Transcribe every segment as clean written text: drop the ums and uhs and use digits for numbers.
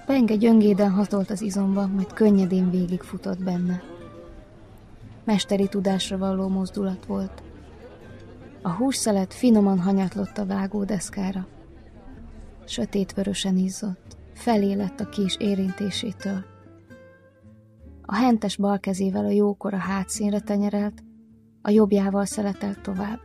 penge gyöngéden hatolt az izomba, majd könnyedén végigfutott benne. Mesteri tudásra valló mozdulat volt. A hússzelet finoman hanyatlott a vágódeszkára. Sötétvörösen izzott, felé lett a kés érintésétől. A hentes bal kezével a jókora hátszínre tenyerelt, a jobbjával szeletelt tovább.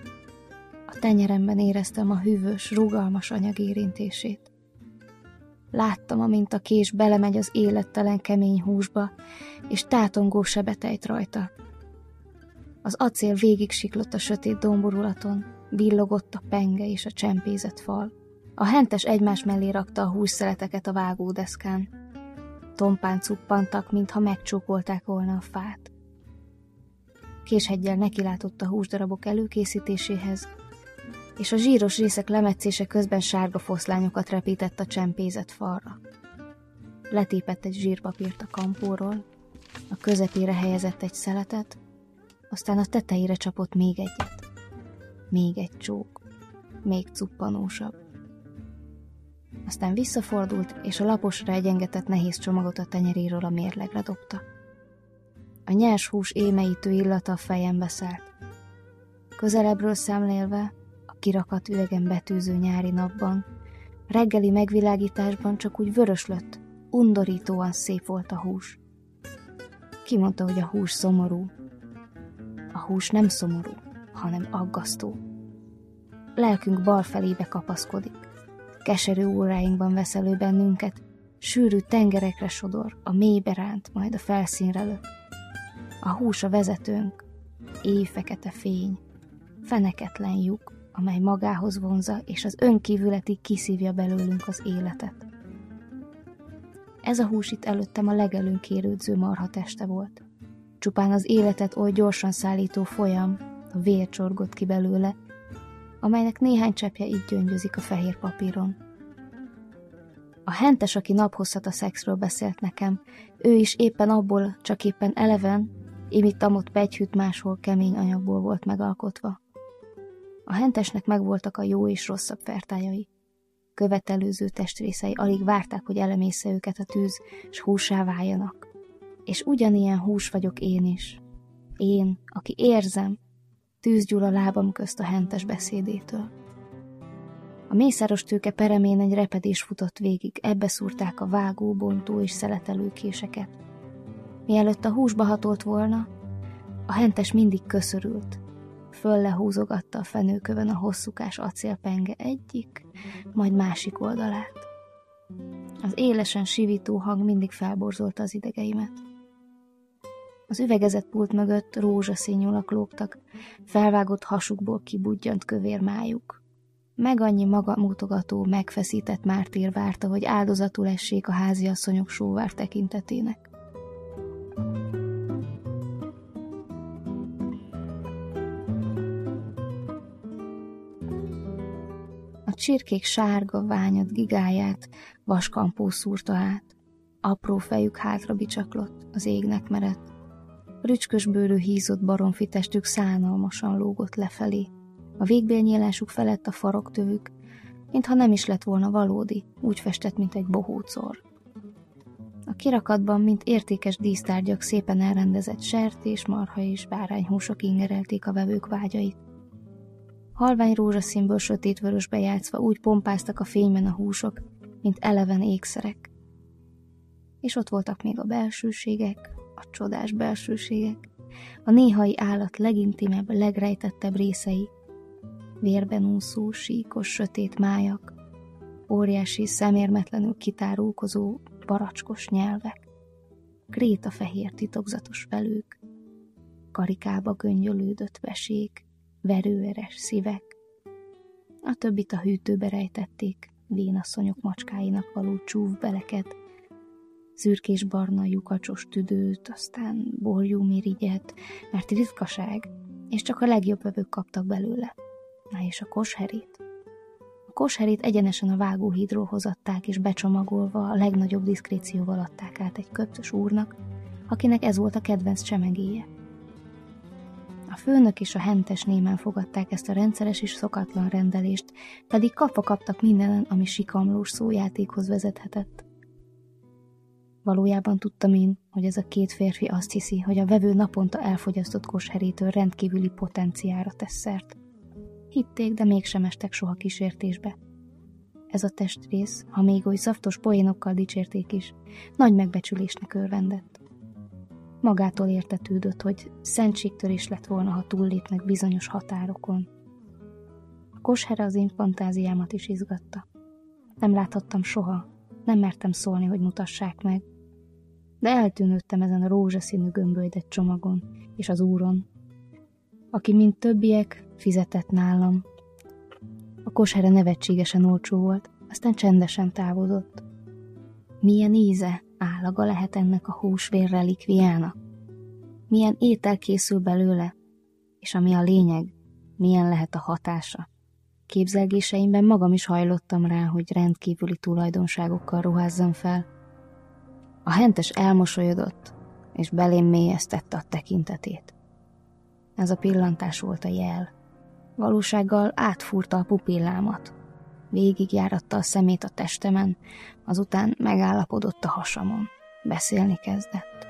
A tenyeremben éreztem a hűvös, rugalmas anyag érintését. Láttam, amint a kés belemegy az élettelen kemény húsba, és tátongó sebet ejt rajta. Az acél végig siklott a sötét domborulaton, villogott a penge és a csempézett fal. A hentes egymás mellé rakta a hússzeleteket a vágódeszkán. Tompán cuppantak, mintha megcsókolták volna a fát. Késheggyel nekilátott a húsdarabok előkészítéséhez, és a zsíros részek lemetszése közben sárga foszlányokat repített a csempézett falra. Letépett egy zsírpapírt a kampóról, a közepére helyezett egy szeletet, aztán a tetejére csapott még egyet. Még egy csók, még cuppanósabb. Aztán visszafordult, és a laposra egyengetett nehéz csomagot a tenyeréről a mérlegre dobta. A nyers hús émeítő illata a fejembe szállt. Közelebbről szemlélve, a kirakat üvegen betűző nyári napban, reggeli megvilágításban csak úgy vöröslött, undorítóan szép volt a hús. Ki mondta, hogy a hús szomorú? A hús nem szomorú, hanem aggasztó. Lelkünk bal felébe kapaszkodik. Keserű óráinkban vesz elő bennünket, sűrű tengerekre sodor, a mélybe ránt, majd a felszínre lök. A hús a vezetőnk, éjfekete fény, feneketlen lyuk, amely magához vonzza, és az önkívületig kiszívja belőlünk az életet. Ez a hús itt előttem a legelőnkérődző marha teste volt. Csupán az életet oly gyorsan szállító folyam, a vér csorgott ki belőle, amelynek néhány cseppje így gyöngyözik a fehér papíron. A hentes, aki naphosszat a szexről beszélt nekem, ő is éppen abból, csak éppen eleven, imittamott pegyhűt máshol kemény anyagból volt megalkotva. A hentesnek megvoltak a jó és rosszabb fertályai. Követelőző testrészei alig várták, hogy elemésze őket a tűz, s hússá váljanak. És ugyanilyen hús vagyok én is. Én, aki érzem, tűzgyúl a lábam közt a hentes beszédétől. A mészáros tőke peremén egy repedés futott végig, ebbe szúrták a vágó, bontó és szeletelő késeket. Mielőtt a húsba hatolt volna, a hentes mindig köszörült. Föllehúzogatta a fenőkövön a hosszúkás acélpenge egyik, majd másik oldalát. Az élesen sivító hang mindig felborzolta az idegeimet. Az üvegezett pult mögött rózsaszín nyulak lógtak, felvágott hasukból kibudjant kövér májuk. Meg annyi magamutogató, megfeszített mártír várta, hogy áldozatul essék a háziasszonyok sóvár tekintetének. A csirkék sárga, ványat gigáját vaskampó szúrta át. Apró fejük hátra bicsaklott, az égnek merett. Rücskös bőrű hízott baromfi testük szánalmasan lógott lefelé. A végbélnyílásuk felett a faroktövük, mintha nem is lett volna valódi, úgy festett, mint egy bohócor. A kirakatban, mint értékes dísztárgyak szépen elrendezett sertés, marha és bárányhúsok ingerelték a vevők vágyait. Halvány rózsaszínből sötétvörösbe játszva úgy pompáztak a fényben a húsok, mint eleven ékszerek. És ott voltak még a belsőségek, a csodás belsőségek, a néhai állat legintimebb, legrejtettebb részei, vérben úszó, síkos, sötét májak, óriási, szemérmetlenül kitárulkozó, baracskos nyelvek, krétafehér titokzatos velők, karikába göngyölődött vesék, verőeres szívek. A többit a hűtőbe rejtették, vénasszonyok macskáinak való csúvbeleket, szürkés-barna lyukacsos tüdőt, aztán borjúmirigyet, mert ritkaság, és csak a legjobb vevők kaptak belőle. Na és a kosherét? A kosherét egyenesen a vágóhídról hozatták, és becsomagolva a legnagyobb diszkrécióval adták át egy köptös úrnak, akinek ez volt a kedvenc csemegéje. A főnök és a hentes némán fogadták ezt a rendszeres és szokatlan rendelést, pedig kapva kaptak mindenen, ami sikamlós szójátékhoz vezethetett. Valójában tudtam én, hogy ez a két férfi azt hiszi, hogy a vevő naponta elfogyasztott kosherétől rendkívüli potenciára tesz szert. Hitték, de mégsem estek soha kísértésbe. Ez a testrész, ha még oly szaftos poénokkal dicsérték is, nagy megbecsülésnek örvendett. Magától értetődött, hogy szentségtörés lett volna, ha túllépnek bizonyos határokon. A koshere az én fantáziámat is izgatta. Nem láthattam soha, nem mertem szólni, hogy mutassák meg, de eltűnődtem ezen a rózsaszínű gömbölydett csomagon és az úron, aki, mint többiek, fizetett nálam. A koshere nevetségesen olcsó volt, aztán csendesen távozott. Milyen íze, állaga lehet ennek a húsvér relikviának? Milyen étel készül belőle? És ami a lényeg, milyen lehet a hatása? Képzelgéseimben magam is hajlottam rá, hogy rendkívüli tulajdonságokkal ruházzam fel. A hentes elmosolyodott, és belém mélyeztette a tekintetét. Ez a pillantás volt a jel. Valósággal átfúrta a pupillámat. Végigjáratta a szemét a testemen, azután megállapodott a hasamon. Beszélni kezdett.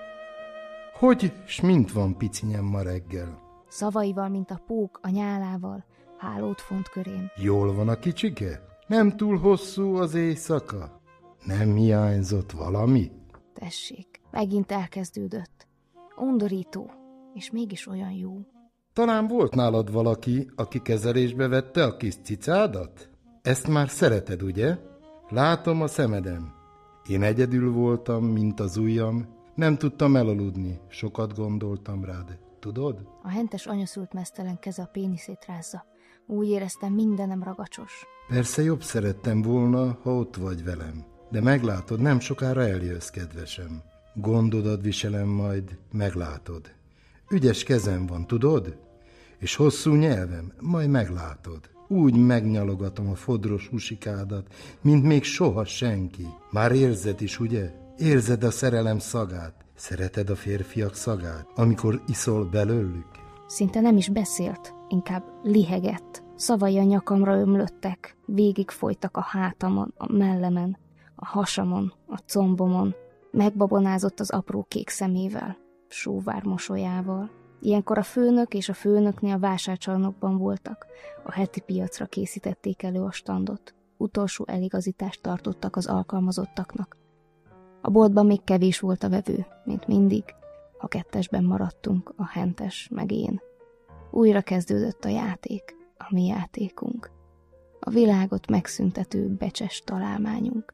Hogy s mint van, picinyem, ma reggel? Szavaival, mint a pók a nyálával, hálót font körém. Jól van a kicsike? Nem túl hosszú az éjszaka? Nem hiányzott valami? Tessék, megint elkezdődött. Undorító, és mégis olyan jó. Talán volt nálad valaki, aki kezelésbe vette a kis cicádat? Ezt már szereted, ugye? Látom a szemeden. Én egyedül voltam, mint az ujjam. Nem tudtam elaludni, sokat gondoltam rád. Tudod? A hentes anyaszült meztelen keze a péniszét rázza. Úgy éreztem, mindenem ragacsos. Persze jobb szerettem volna, ha ott vagy velem. De meglátod, nem sokára eljössz, kedvesem. Gondodat viselem majd, meglátod. Ügyes kezem van, tudod? És hosszú nyelvem, majd meglátod. Úgy megnyalogatom a fodros husikádat, mint még soha senki. Már érzed is, ugye? Érzed a szerelem szagát? Szereted a férfiak szagát, amikor iszol belőlük? Szinte nem is beszélt, inkább lihegett. Szavai a nyakamra ömlöttek, végig folytak a hátamon, a mellemen, a hasamon, a combomon. Megbabonázott az apró kék szemével, sóvár mosolyával. Ilyenkor a főnök és a főnökné a vásárcsarnokban voltak. A heti piacra készítették elő a standot. Utolsó eligazítást tartottak az alkalmazottaknak. A boltban még kevés volt a vevő, mint mindig, ha kettesben maradtunk, a hentes meg én. Újra kezdődött a játék, a mi játékunk. A világot megszüntető becses találmányunk.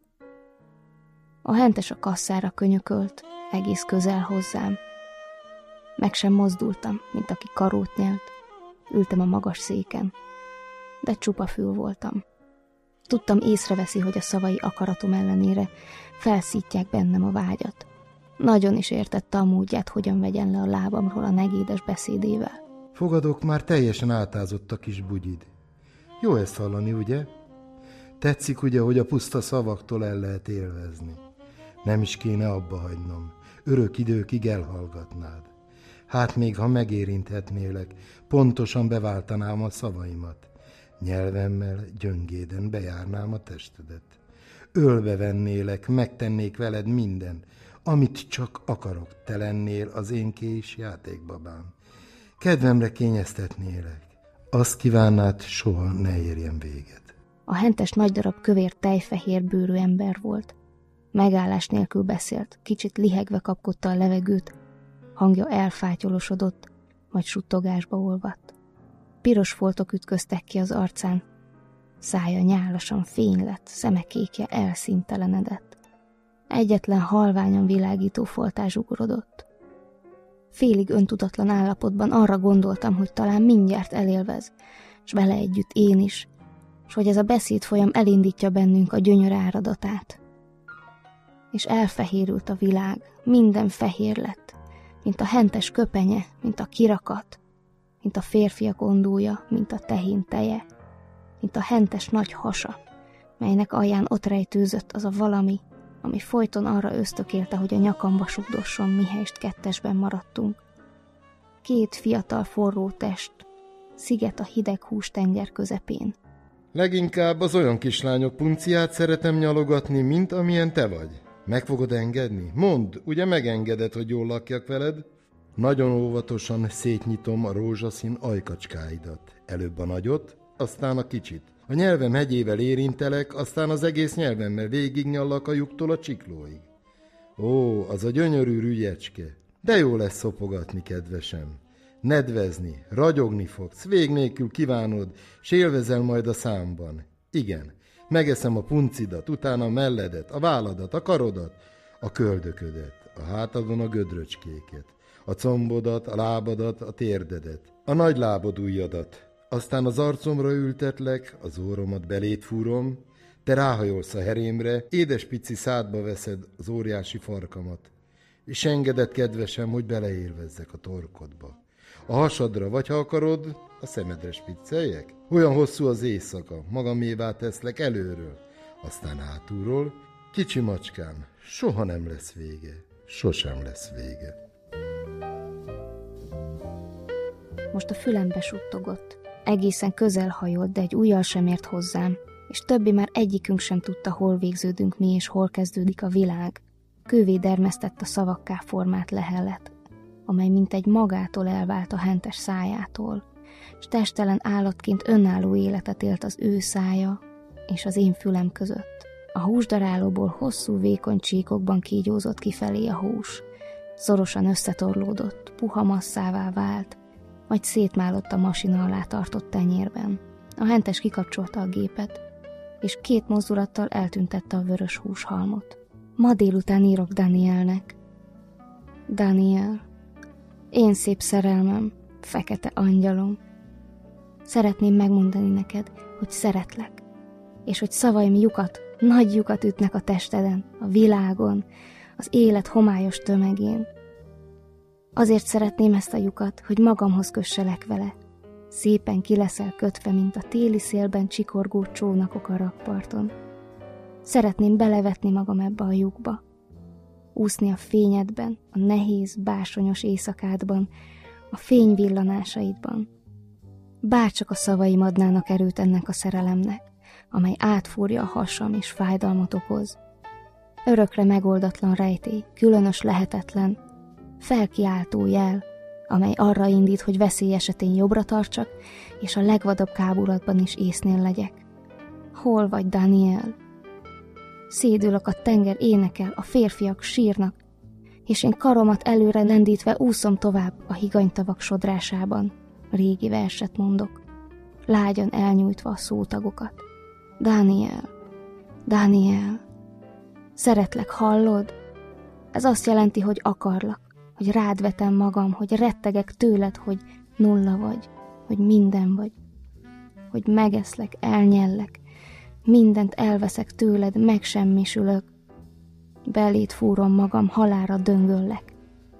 A hentes a kasszára könyökölt, egész közel hozzám. Meg sem mozdultam, mint aki karót nyelt. Ültem a magas széken, de csupa fül voltam. Tudtam, észreveszi, hogy a szavai akaratom ellenére felszítják bennem a vágyat. Nagyon is értette a módját, hogyan vegyen le a lábamról a negédes beszédével. Fogadok, már teljesen átázott a kis bugyid. Jó ezt hallani, ugye? Tetszik ugye, hogy a puszta szavaktól el lehet élvezni. Nem is kéne abba hagynom. Örök időkig elhallgatnád. Hát még ha megérinthetnélek, pontosan beváltanám a szavaimat. Nyelvemmel gyöngéden bejárnám a testedet. Ölbe vennélek, megtennék veled minden, amit csak akarok. Te lennél az én kés játékbabám. Kedvemre kényeztetnélek. Azt kívánnád, soha ne érjen véget. A hentes nagy darab kövér tejfehér bőrű ember volt. Megállás nélkül beszélt, kicsit lihegve kapkodta a levegőt. Hangja elfátyolosodott, majd suttogásba olvadt. Piros foltok ütköztek ki az arcán. Szája nyálasan fény lett, szeme kékje elszíntelenedett. Egyetlen halványan világító foltás ugorodott. Félig öntudatlan állapotban arra gondoltam, hogy talán mindjárt elélvez, s vele együtt én is, s hogy ez a beszédfolyam elindítja bennünk a gyönyör áradatát. És elfehérült a világ, minden fehér lett, mint a hentes köpenye, mint a kirakat, mint a férfiak ondója, mint a tehén teje, mint a hentes nagy hasa, melynek alján ott rejtőzött az a valami, ami folyton arra ösztökélte, hogy a nyakamba sugdosson, mihelyest kettesben maradtunk. Két fiatal forró test, sziget a hideg hústenger közepén. Leginkább az olyan kislányok punciát szeretem nyalogatni, mint amilyen te vagy. Meg fogod engedni? Mondd, ugye megengeded, hogy jól lakjak veled? Nagyon óvatosan szétnyitom a rózsaszín ajkacskáidat. Előbb a nagyot, aztán a kicsit. A nyelvem hegyével érintelek, aztán az egész nyelvemmel végignyallak a lyuktól a csiklóig. Ó, az a gyönyörű rügyecske. De jó lesz szopogatni, kedvesem. Nedvezni, ragyogni fogsz, vég nélkül kívánod, s élvezel majd a számban. Igen, megeszem a puncidat, utána a melledet, a válladat, a karodat, a köldöködet, a hátadon a gödröcskéket, a combodat, a lábadat, a térdedet, a nagy lábad ujjadat. Aztán az arcomra ültetlek, az orromat belét fúrom, te ráhajolsz a herémre, édes pici szádba veszed az óriási farkamat, és engeded, kedvesem, hogy beleérvezzek a torkodba. A hasadra, vagy ha akarod, a szemedre spicceljek? Olyan hosszú az éjszaka, magamévá teszlek előről, aztán hátulról. Kicsi macskám, soha nem lesz vége, sosem lesz vége. Most a fülembe suttogott. Egészen közel hajolt, de egy ujjal sem ért hozzám, és többé már egyikünk sem tudta, hol végződünk mi, és hol kezdődik a világ. Kővé dermesztett a szavakká formált lehellet, amely mintegy magától elvált a hentes szájától, s testelen állatként önálló életet élt az ő szája és az én fülem között. A húsdarálóból hosszú, vékony csíkokban kígyózott kifelé a hús. Szorosan összetorlódott, puha masszává vált, majd szétmálott a masina alá tartott tenyérben. A hentes kikapcsolta a gépet, és 2 mozdulattal eltüntette a vörös húshalmot. Ma délután írok Danielnek. Daniel, én szép szerelmem, fekete angyalom. Szeretném megmondani neked, hogy szeretlek, és hogy szavaim lyukat, nagy lyukat ütnek a testeden, a világon, az élet homályos tömegén. Azért szeretném ezt a lyukat, hogy magamhoz kösselek vele. Szépen ki leszel kötve, mint a téli szélben csikorgó csónakok a rakparton. Szeretném belevetni magam ebbe a lyukba. Úszni a fényedben, a nehéz, básonyos éjszakádban, a fény villanásaidban. Bárcsak a szavaim adnának erőt ennek a szerelemnek, amely átfúrja a hasam és fájdalmat okoz. Örökre megoldatlan rejtély, különös lehetetlen, felkiáltó jel, amely arra indít, hogy veszély esetén jobbra tartsak, és a legvadabb kábulatban is észnél legyek. Hol vagy, Daniel? Szédülök, a tenger énekel, a férfiak sírnak, és én karomat előre lendítve úszom tovább a higanytavak sodrásában. Régi verset mondok, lágyan elnyújtva a szótagokat. Daniel, Daniel, szeretlek, hallod? Ez azt jelenti, hogy akarlak, hogy rád vetem magam, hogy rettegek tőled, hogy nulla vagy, hogy minden vagy, hogy megeszlek, elnyellek, mindent elveszek tőled, megsemmisülök, belét fúrom magam, halálra döngöllek,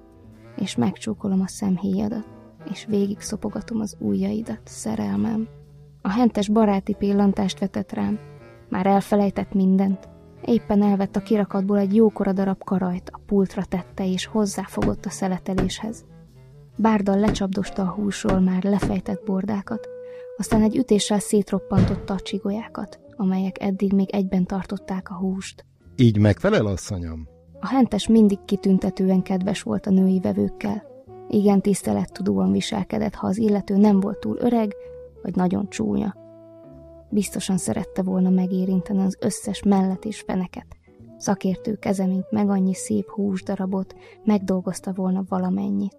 és megcsókolom a szemhéjadat, és végig szopogatom az ujjaidat, szerelmem. A hentes baráti pillantást vetett rám, már elfelejtett mindent. Éppen elvett a kirakatból egy jókora darab karajt, a pultra tette, és hozzáfogott a szeleteléshez. Bárdal lecsapdosta a húsról már lefejtett bordákat, aztán egy ütéssel szétroppantotta a csigolyákat, amelyek eddig még egyben tartották a húst. Így megfelel, asszonyom? A hentes mindig kitüntetően kedves volt a női vevőkkel. Igen tisztelettudóan viselkedett, ha az illető nem volt túl öreg, vagy nagyon csúnya. Biztosan szerette volna megérinteni az összes mellet és feneket. Szakértő keze, mint meg annyi szép húsdarabot, megdolgozta volna valamennyit.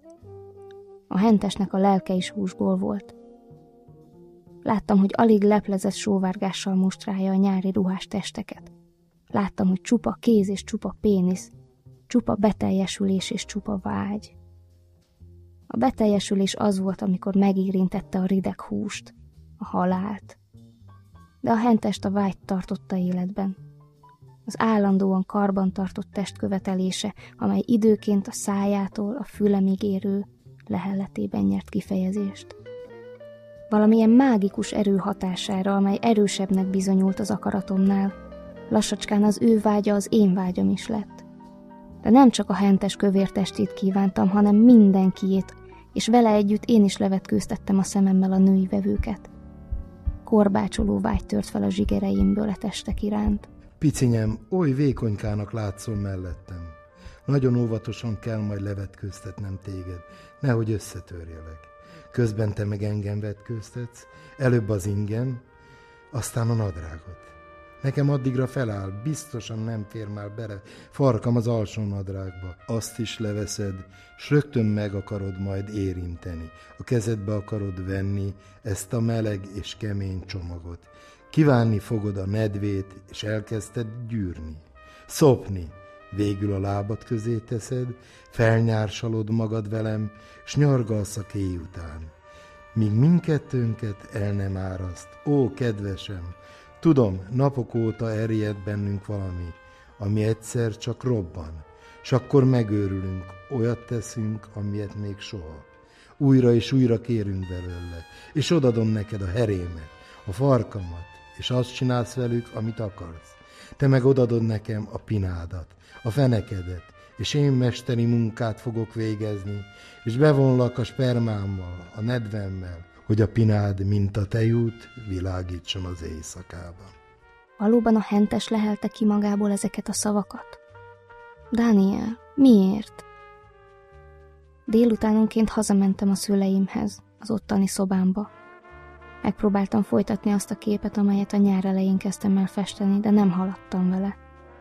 A hentesnek a lelke is húsból volt. Láttam, hogy alig leplezett sóvárgással mustrálja a nyári ruhás testeket. Láttam, hogy csupa kéz és csupa pénisz, csupa beteljesülés és csupa vágy. A beteljesülés az volt, amikor megérintette a rideg húst, a halált. De a hentest a vágy tartotta életben. Az állandóan karban tartott testkövetelése, amely időként a szájától a fülemig érő lehelletében nyert kifejezést. Valamilyen mágikus erő hatására, amely erősebbnek bizonyult az akaratomnál, lassacskán az ő vágya az én vágyam is lett. De nem csak a hentes kövér testét kívántam, hanem mindenkiét, és vele együtt én is levetkőztettem a szememmel a női vevőket. Korbácsoló vágy tört fel a zsigereimből a testek iránt. Picinyem, oly vékonykának látszol mellettem. Nagyon óvatosan kell majd levetkőztetnem téged, nehogy összetörjelek. Közben te meg engem vetkőztetsz, előbb az ingem, aztán a nadrágot. Nekem addigra feláll, biztosan nem fér már bele farkam az alsó nadrágba. Azt is leveszed, s rögtön meg akarod majd érinteni. A kezedbe akarod venni ezt a meleg és kemény csomagot. Kívánni fogod a nedvét, és elkezdted gyűrni. Szopni, végül a lábad közé teszed, felnyársalod magad velem, s nyargalsz a kéj után. Míg mindkettőnket el nem áraszt. Ó, kedvesem, tudom, napok óta erjed bennünk valami, ami egyszer csak robban, s akkor megőrülünk, olyat teszünk, amilyet még soha. Újra és újra kérünk belőle, és odadom neked a herémet, a farkamat, és azt csinálsz velük, amit akarsz. Te meg odadod nekem a pinádat, a fenekedet, és én mesteri munkát fogok végezni, és bevonlak a spermámmal, a nedvemmel, hogy a pinád, mint a tejút, világítson az éjszakában. Valóban a hentes lehelte ki magából ezeket a szavakat? Daniel, miért? Délutánonként hazamentem a szüleimhez, az ottani szobámba. Megpróbáltam folytatni azt a képet, amelyet a nyár elején kezdtem el festeni, de nem haladtam vele.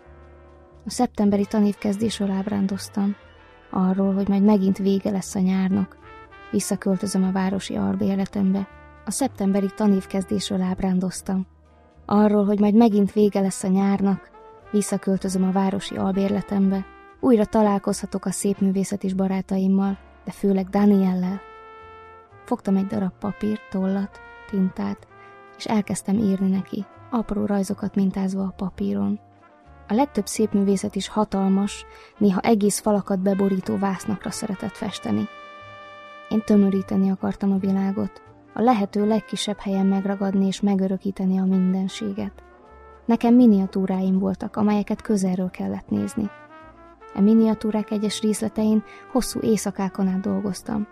A szeptemberi tanévkezdésről ábrándoztam, arról, hogy majd megint vége lesz a nyárnak. Visszaköltözöm a városi albérletembe. A szeptemberi tanévkezdésről ábrándoztam, arról, hogy majd megint vége lesz a nyárnak. Visszaköltözöm a városi albérletembe. Újra találkozhatok a szépművészetis barátaimmal, de főleg Daniellel. Fogtam egy darab papírt, tollat, tintát, és elkezdtem írni neki, apró rajzokat mintázva a papíron. A legtöbb szépművészet is hatalmas, néha egész falakat beborító vásznakra szeretett festeni. Én tömöríteni akartam a világot, a lehető legkisebb helyen megragadni és megörökíteni a mindenséget. Nekem miniatúráim voltak, amelyeket közelről kellett nézni. A miniatúrák egyes részletein hosszú éjszakákon át dolgoztam.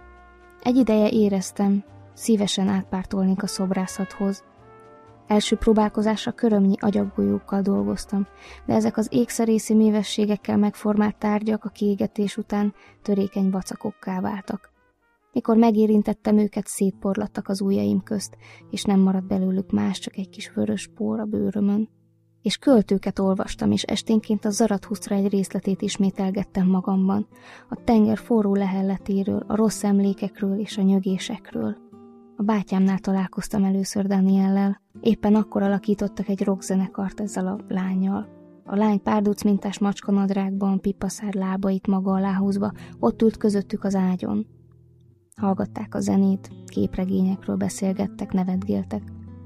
Egy ideje éreztem, szívesen átpártolnék a szobrászathoz. Első próbálkozásra körömnyi agyaggolyókkal dolgoztam, de ezek az ékszerészi mévességekkel megformált tárgyak a kiégetés után törékeny vacakokká váltak. Mikor megérintettem őket, szétporlattak az ujjaim közt, és nem maradt belőlük más, csak egy kis vörös pór a bőrömön. És költőket olvastam, és esténként a Zarathusztra egy részletét ismételgettem magamban, a tenger forró lehelletéről, a rossz emlékekről és a nyögésekről. A bátyámnál találkoztam először Daniellel, éppen akkor alakítottak egy rockzenekart ezzel a lánnyal. A lány párduc mintás macskanadrágban, pipaszár lábait maga alá húzva, ott ült közöttük az ágyon. Hallgatták a zenét, képregényekről beszélgettek, nevetgéltek.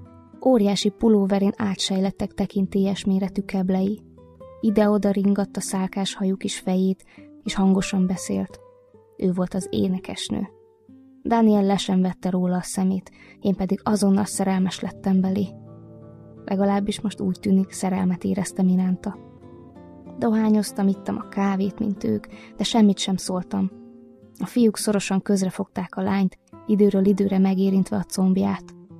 Óriási pulóverén átsejlettek tekintélyes méretű keblei. Ide-oda ringatta szálkás hajú kis fejét, és hangosan beszélt. Ő volt az énekesnő. Daniel le sem vette róla a szemét, én pedig azonnal szerelmes lettem belé. Legalábbis most úgy tűnik, szerelmet éreztem iránta. Dohányoztam, ittam a kávét, mint ők, de semmit sem szóltam. A fiúk szorosan közrefogták a lányt, időről időre megérintve a combját.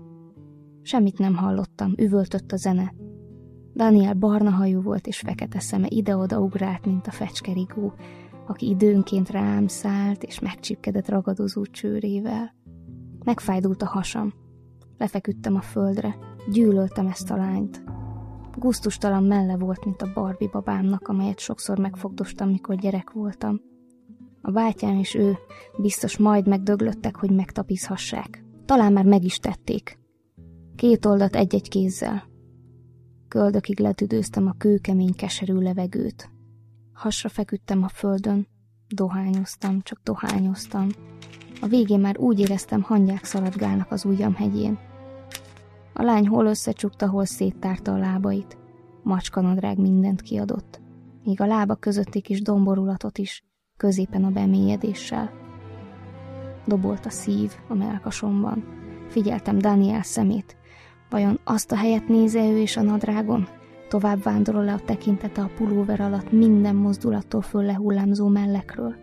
Semmit nem hallottam, üvöltött a zene. Daniel barna hajú volt, és fekete szeme ide-oda ugrált, mint a fecskerigó, aki időnként rám szállt, és megcsipkedett ragadozó csőrével. Megfájdult a hasam. Lefeküdtem a földre, gyűlöltem ezt a lányt. Gusztustalan melle volt, mint a Barbie babámnak, amelyet sokszor megfogdostam, mikor gyerek voltam. A bátyám és ő biztos majd megdöglöttek, hogy megtapizhassák. Talán már meg is tették. 2 oldat egy-egy kézzel. Köldökig letüdőztem a kőkemény, keserű levegőt. Hasra feküdtem a földön, dohányoztam, csak dohányoztam. A végén már úgy éreztem, hangyák szaladgálnak az ujjam hegyén. A lány hol összecsukta, hol széttárta a lábait. Macskanadrág mindent kiadott, még a lába közötti kis domborulatot is, középen a bemélyedéssel. Dobolt a szív a mellkasomban. Figyeltem Daniel szemét. Vajon azt a helyet néze ő és a nadrágon? Tovább vándorol le a tekintete a pulóver alatt minden mozdulattól föl lehullámzó mellekről.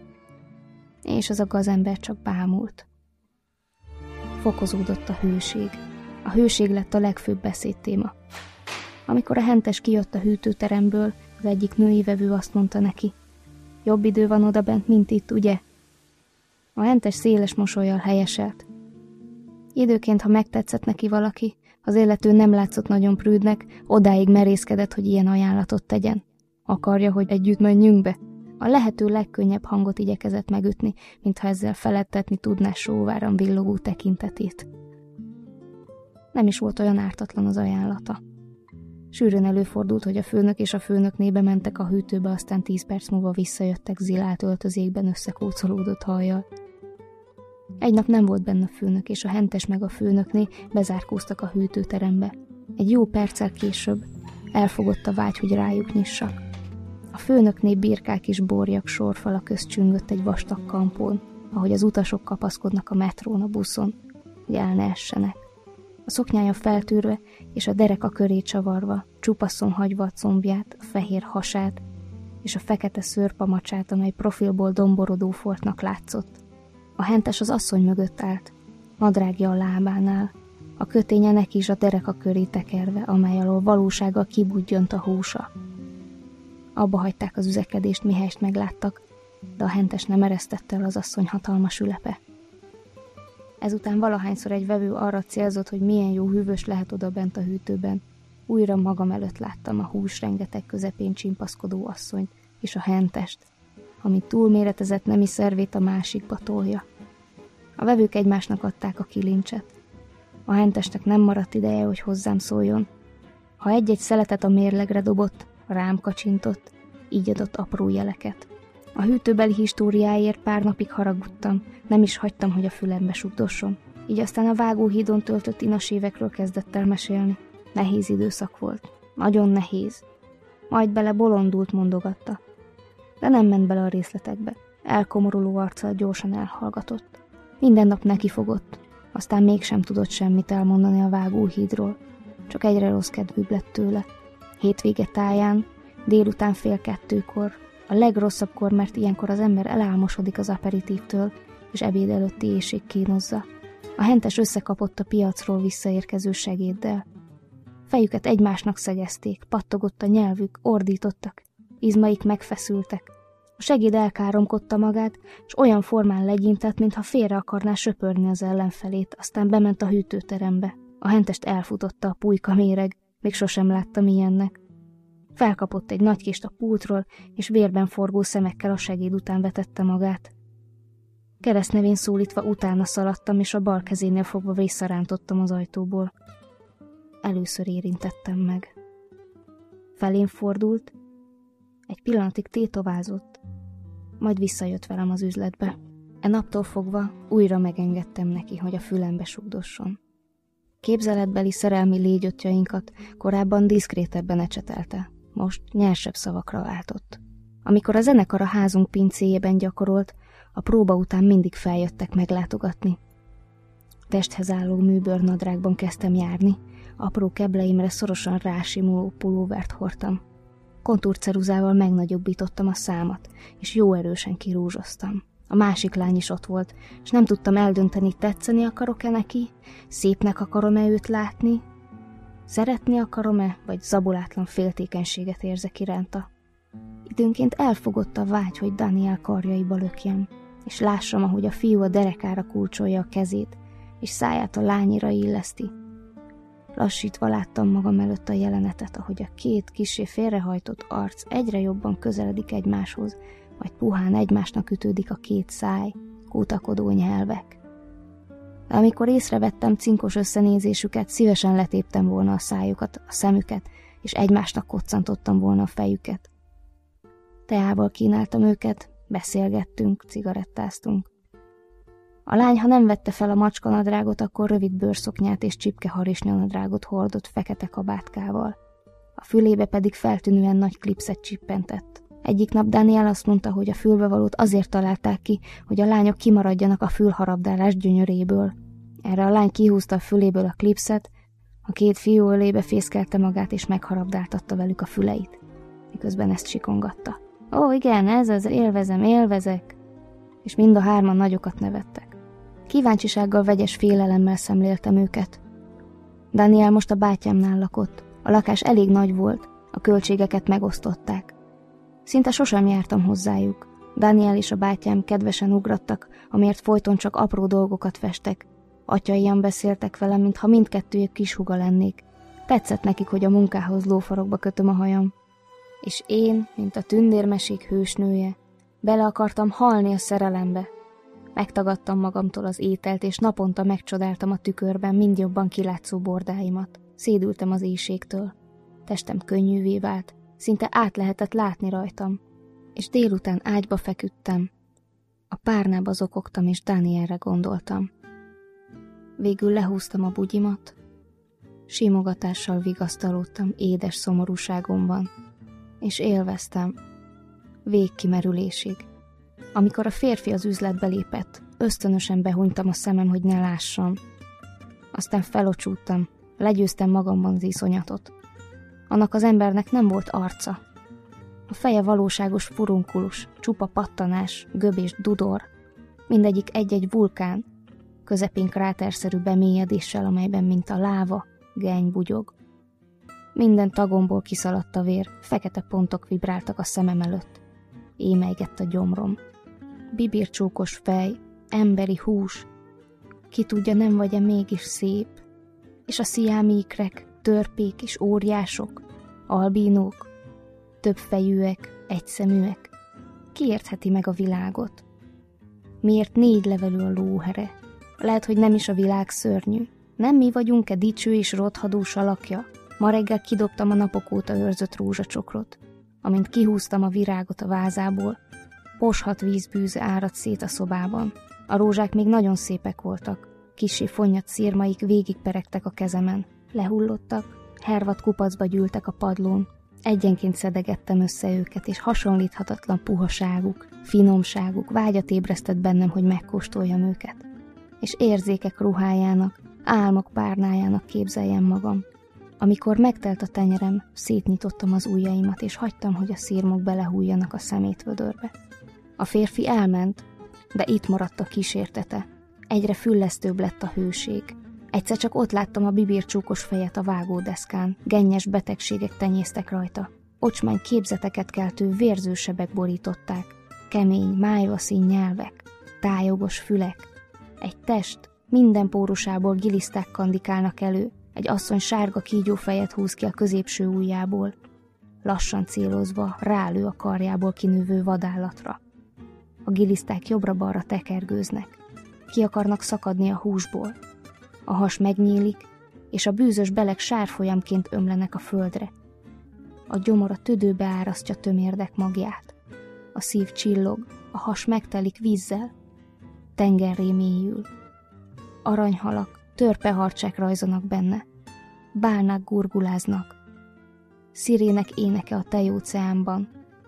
És az a gazember csak bámult. Fokozódott a hőség. A hőség lett a legfőbb beszédtéma. Amikor a hentes kijött a hűtőteremből, az egyik női vevő azt mondta neki: jobb idő van odabent, mint itt, ugye? A hentes széles mosollyal helyeselt. Időként, ha megtetszett neki valaki, az illető nem látszott nagyon prűdnek, odáig merészkedett, hogy ilyen ajánlatot tegyen. Akarja, hogy együtt menjünk be? A lehető legkönnyebb hangot igyekezett megütni, mintha ezzel feledtetni tudná sóváran villogó tekintetét. Nem is volt olyan ártatlan az ajánlata. Sűrűn előfordult, hogy a főnök és a főnökné bementek a hűtőbe, aztán 10 perc múlva visszajöttek zilált öltözékben összekócolódott hajjal. Egy nap nem volt benne a főnök, és a hentes meg a főnökné bezárkóztak a hűtőterembe. Egy jó perccel később elfogott a vágy, hogy rájuk nyissak. A főnökné birkák és borjak sorfala közt csüngött egy vastag kampón, ahogy az utasok kapaszkodnak a metrón, a buszon, hogy el ne essenek. A szoknyája feltűrve és a dereka köré csavarva, csupaszon hagyva a combját, a fehér hasát és a fekete szőrpamacsát, amely profilból domborodó foltnak látszott. A hentes az asszony mögött állt, nadrágja a lábánál, a köténye neki is a dereka köré tekerve, amely alól valósággal kibudjant a húsa. Abba hagyták az üzekedést, mihelyest megláttak, de a hentes nem eresztette el az asszony hatalmas ülepe. Ezután valahányszor egy vevő arra célzott, hogy milyen jó hűvös lehet oda bent a hűtőben, újra magam előtt láttam a hús rengeteg közepén csimpaszkodó asszonyt és a hentest, ami túlméretezett nemi szervét a másikba tolja. A vevők egymásnak adták a kilincset. A hentesnek nem maradt ideje, hogy hozzám szóljon. Ha egy-egy szeletet a mérlegre dobott, rám kacsintott, így adott apró jeleket. A hűtőbeli históriáért pár napig haragudtam, nem is hagytam, hogy a fülembe sugdosson. Így aztán a vágóhídon töltött inas évekről kezdett el mesélni. Nehéz időszak volt. Nagyon nehéz. Majd bele bolondult, mondogatta. De nem ment bele a részletekbe. Elkomoruló arccal gyorsan elhallgatott. Minden nap nekifogott, aztán mégsem tudott semmit elmondani a vágóhídról. Csak egyre rossz kedvűbb lett tőle. Hétvége táján, délután 1:30-kor, a legrosszabbkor, mert ilyenkor az ember elálmosodik az aperitívtől, és ebéd előtti éhség kínozza. A hentes összekapott a piacról visszaérkező segéddel. Fejüket egymásnak szegezték, pattogott a nyelvük, ordítottak, izmaik megfeszültek. A segéd elkáromkodta magát, és olyan formán legyintett, mintha félre akarná söpörni az ellenfelét, aztán bement a hűtőterembe. A hentest elfutotta a pulyka méreg, még sosem láttam ilyennek. Felkapott egy nagy kést a pultról, és vérben forgó szemekkel a segéd után vetette magát. Keresztnevén szólítva utána szaladtam, és a bal kezénél fogva visszarántottam az ajtóból. Először érintettem meg. Felém fordult, egy pillanatig tétovázott, majd visszajött velem az üzletbe. E naptól fogva újra megengedtem neki, hogy a fülembe sugdosson. Képzeletbeli szerelmi légyöttjainkat korábban diszkrétebben ecsetelte, most nyersebb szavakra váltott. Amikor a zenekar a házunk pincéjében gyakorolt, a próba után mindig feljöttek meglátogatni. Testhez álló műbőrnadrágban kezdtem járni, apró kebleimre szorosan rásimuló pulóvert hordtam. Kontúrceruzával megnagyobbítottam a számat, és jó erősen kirúzsoztam. A másik lány is ott volt, és nem tudtam eldönteni, tetszeni akarok-e neki, szépnek akarom-e őt látni, szeretni akarom-e, vagy zabolátlan féltékenységet érzek iránta. Időnként elfogott a vágy, hogy Daniel karjaiba lökjem, és lássam, ahogy a fiú a derekára kulcsolja a kezét, és száját a lányira illeszti. Lassítva láttam magam előtt a jelenetet, ahogy a két kissé félrehajtott arc egyre jobban közeledik egymáshoz, vagy puhán egymásnak ütődik a két száj, kutakodó nyelvek. De amikor észrevettem cinkos összenézésüket, szívesen letéptem volna a szájukat, a szemüket, és egymásnak koccantottam volna a fejüket. Teával kínáltam őket, beszélgettünk, cigarettáztunk. A lány, ha nem vette fel a macskanadrágot, akkor rövid bőrszoknyát és csipkeharisnyanadrágot hordott fekete kabátkával. A fülébe pedig feltűnően nagy klipszet csippentett. Egyik nap Daniel azt mondta, hogy a fülbevalót azért találták ki, hogy a lányok kimaradjanak a fülharabdálás gyönyöréből. Erre a lány kihúzta a füléből a klipszet, a két fiú ölébe fészkelte magát és megharabdáltatta velük a füleit, miközben ezt sikongatta. Ó, igen, ez az, élvezek, és mind a hárman nagyokat nevettek. Kíváncsisággal, vegyes félelemmel szemléltem őket. Daniel most a bátyámnál lakott. A lakás elég nagy volt, a költségeket megosztották. Szinte sosem jártam hozzájuk. Daniel és a bátyám kedvesen ugrattak, amiért folyton csak apró dolgokat festek. Atyaian beszéltek velem, mintha mindkettőjük kishúga lennék. Tetszett nekik, hogy a munkához lófarokba kötöm a hajam. És én, mint a tündérmesék hősnője, bele akartam halni a szerelembe. Megtagadtam magamtól az ételt, és naponta megcsodáltam a tükörben mind jobban kilátszó bordáimat. Szédültem az éhségtől. Testem könnyűvé vált, szinte át lehetett látni rajtam. És délután ágyba feküdtem. A párnába zokogtam, és Danielre gondoltam. Végül lehúztam a bugyimat. Simogatással vigasztalódtam édes szomorúságomban, és élveztem. Végkimerülésig. Amikor a férfi az üzletbe lépett, ösztönösen behunytam a szemem, hogy ne lássam. Aztán felocsúttam, legyőztem magamban az iszonyatot. Annak az embernek nem volt arca. A feje valóságos furunkulus, csupa pattanás, göb és dudor, mindegyik egy-egy vulkán, közepén kráterszerű bemélyedéssel, amelyben mint a láva, geny bugyog. Minden tagomból kiszaladt a vér, fekete pontok vibráltak a szemem előtt. Émelygett a gyomrom. Bibircsókos fej, emberi hús. Ki tudja, nem vagy-e mégis szép? És a sziámiikrek, törpék és óriások, albínók, többfejűek, egyszeműek. Ki értheti meg a világot? Miért 4 levelű a lóhere? Lehet, hogy nem is a világ szörnyű. Nem mi vagyunk-e dicső és rothadós alakja? Ma reggel kidobtam a napok óta őrzött rózsacsokrot. Amint kihúztam a virágot a vázából, poshat vízbűze áradt szét a szobában. A rózsák még nagyon szépek voltak. Kissé fonnyadt szirmaik végigperegtek a kezemen. Lehullottak, hervadt kupacba gyűltek a padlón. Egyenként szedegettem össze őket, és hasonlíthatatlan puhaságuk, finomságuk vágyat ébresztett bennem, hogy megkóstoljam őket. És érzékek ruhájának, álmok párnájának képzeljem magam. Amikor megtelt a tenyerem, szétnyitottam az ujjaimat, és hagytam, hogy a szirmok belehújjanak a szemétvödörbe. A férfi elment, de itt maradt a kísértete. Egyre füllesztőbb lett a hőség. Egyszer csak ott láttam a bibircsókos fejet a vágódeszkán, gennyes betegségek tenyésztek rajta. Ocsmány képzeteket keltő vérzősebek borították, kemény, májvaszín nyelvek, tájogos fülek. Egy test, minden pórusából giliszták kandikálnak elő, egy asszony sárga kígyófejet húz ki a középső ujjából. Lassan célozva rálő a karjából kinövő vadállatra. A giliszták jobbra-balra tekergőznek. Ki akarnak szakadni a húsból. A has megnyílik, és a bűzös belek sárfolyamként ömlenek a földre. A gyomor a tüdőbe árasztja tömérdek magját. A szív csillog, a has megtelik vízzel. Tengerré mélyül. Aranyhalak, törpeharcsák rajzonak benne. Bálnák gurguláznak. Szirének éneke a tejóceánban.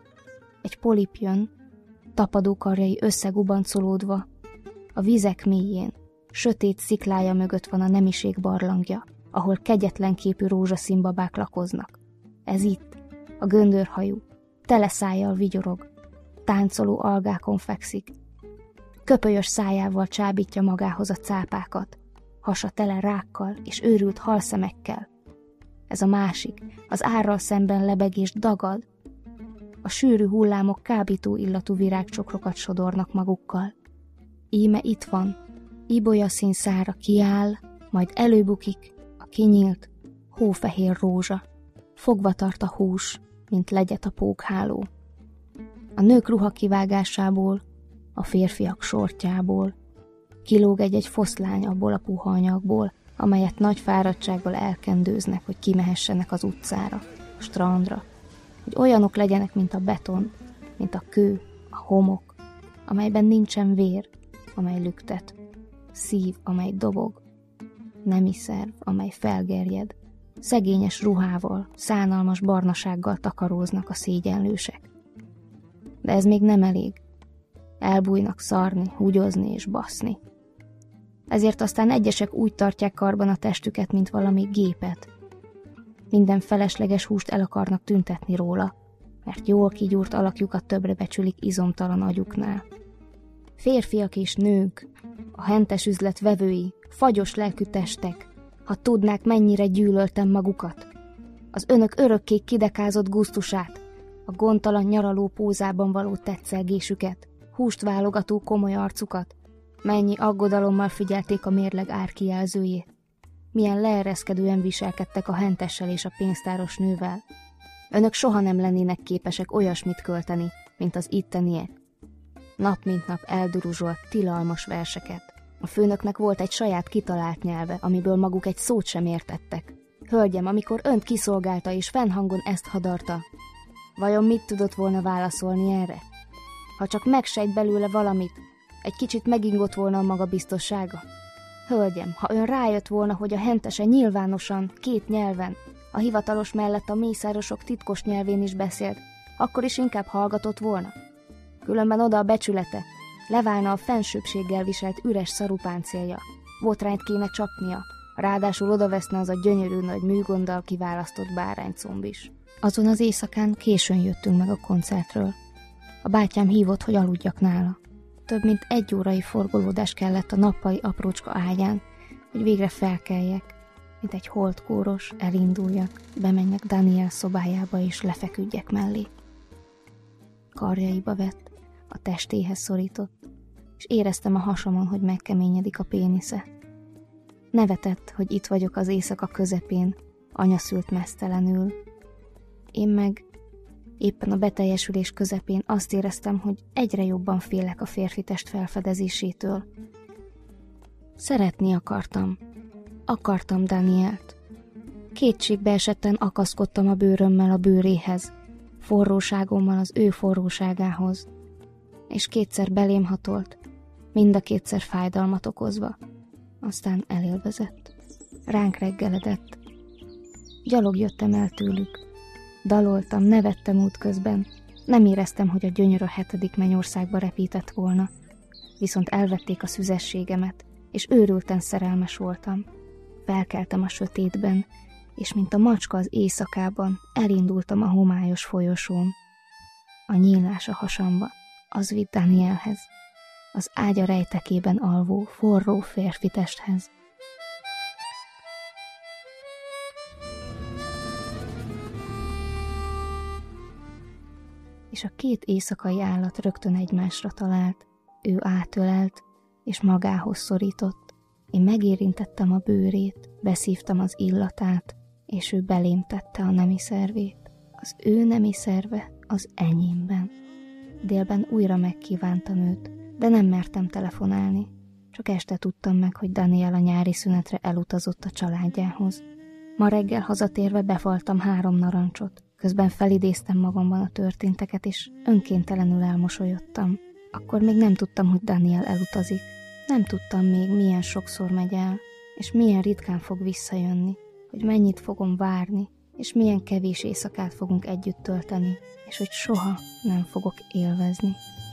Egy polip jön, tapadókarjai összegubancolódva. A vizek mélyén, sötét sziklája mögött van a nemiség barlangja, ahol kegyetlen képű rózsaszínbabák lakoznak. Ez itt, a göndörhajú, tele szájjal vigyorog, táncoló algákon fekszik. Köpölyös szájával csábítja magához a cápákat, hasa tele rákkal és őrült halszemekkel. Ez a másik, az árral szemben lebeg és dagad. A sűrű hullámok kábító illatú virágcsokrokat sodornak magukkal. Íme itt van, ibolyaszín szára kiáll, majd előbukik a kinyílt, hófehér rózsa. Fogva tart a hús, mint legyet a pókháló. A nők ruhakivágásából, a férfiak sortjából kilóg egy foszlány abból a puha anyagból, amelyet nagy fáradtsággal elkendőznek, hogy kimehessenek az utcára, a strandra, hogy olyanok legyenek, mint a beton, mint a kő, a homok, amelyben nincsen vér, amely lüktet, szív, amely dobog, nemi szerv, amely felgerjed, szegényes ruhával, szánalmas barnasággal takaróznak a szégyenlősek. De ez még nem elég. Elbújnak szarni, húgyozni és baszni. Ezért aztán egyesek úgy tartják karban a testüket, mint valami gépet. Minden felesleges húst el akarnak tüntetni róla, mert jól kigyúrt alakjukat többre becsülik izomtalan agyuknál. Férfiak és nők, a hentes üzlet vevői, fagyos lelkű testek, ha tudnák, mennyire gyűlöltem magukat. az önök örökké kidekázott gusztusát, a gondtalan nyaraló pózában való tetszelgésüket, húst válogató komoly arcukat, mennyi aggodalommal figyelték a mérleg árkijelzőjét, milyen leereszkedően viselkedtek a hentessel és a pénztáros nővel. Önök soha nem lennének képesek olyasmit költeni, mint az itteniek. Nap mint nap elduruzsolt, tilalmas verseket. A főnöknek volt egy saját kitalált nyelve, amiből maguk egy szót sem értettek. Hölgyem, amikor önt kiszolgálta és fennhangon ezt hadarta, vajon mit tudott volna válaszolni erre? Ha csak megsejt belőle valamit, egy kicsit megingott volna a magabiztossága. Hölgyem, ha ön rájött volna, hogy a hentese nyilvánosan, 2 nyelven, a hivatalos mellett a mészárosok titkos nyelvén is beszélt, akkor is inkább hallgatott volna. Különben oda a becsülete, leválna a fensőbbséggel viselt üres szarupáncélja, botrányt kéne csapnia, ráadásul odaveszne az a gyönyörű nagy műgonddal kiválasztott báránycomb is. Azon az éjszakán későn jöttünk meg a koncertről. A bátyám hívott, hogy aludjak nála. Több mint 1 órai forgolódás kellett a nappali aprócska ágyán, hogy végre felkeljek, mint egy holdkóros, elinduljak, bemenjek Daniel szobájába és lefeküdjek mellé. Karjaiba vett, a testéhez szorított, és éreztem a hasamon, hogy megkeményedik a pénisze. Nevetett, hogy itt vagyok az éjszaka közepén, anya szült meztelenül. Én meg éppen a beteljesülés közepén azt éreztem, hogy egyre jobban félek a férfitest felfedezésétől. Szeretni akartam. Akartam Danielt. Kétségbe esetten akaszkodtam a bőrömmel a bőréhez, forróságommal az ő forróságához, és 2-szer belém hatolt, mind a 2-szer fájdalmat okozva. Aztán elélvezett. Ránk reggeledett. Gyalog jöttem el tőlük. Daloltam, nevettem útközben. Nem éreztem, hogy a gyönyör a 7. mennyországba repített volna. Viszont elvették a szüzességemet, és őrülten szerelmes voltam. Felkeltem a sötétben, és mint a macska az éjszakában elindultam a homályos folyosón. A nyílás a hasamban, az vitt Danielhez, az ágya rejtekében alvó, forró férfitesthez. És a 2 éjszakai állat rögtön egymásra talált, ő átölelt, és magához szorított. Én megérintettem a bőrét, beszívtam az illatát, és ő belém tette a nemi szervét. Az ő nemi szerve az enyémben. Délben újra megkívántam őt, de nem mertem telefonálni. Csak este tudtam meg, hogy Daniel a nyári szünetre elutazott a családjához. Ma reggel hazatérve befaltam 3 narancsot. Közben felidéztem magamban a történteket, és önkéntelenül elmosolyodtam. Akkor még nem tudtam, hogy Daniel elutazik. Nem tudtam még, milyen sokszor megy el, és milyen ritkán fog visszajönni, hogy mennyit fogom várni, és milyen kevés éjszakát fogunk együtt tölteni, és hogy soha nem fogok élvezni.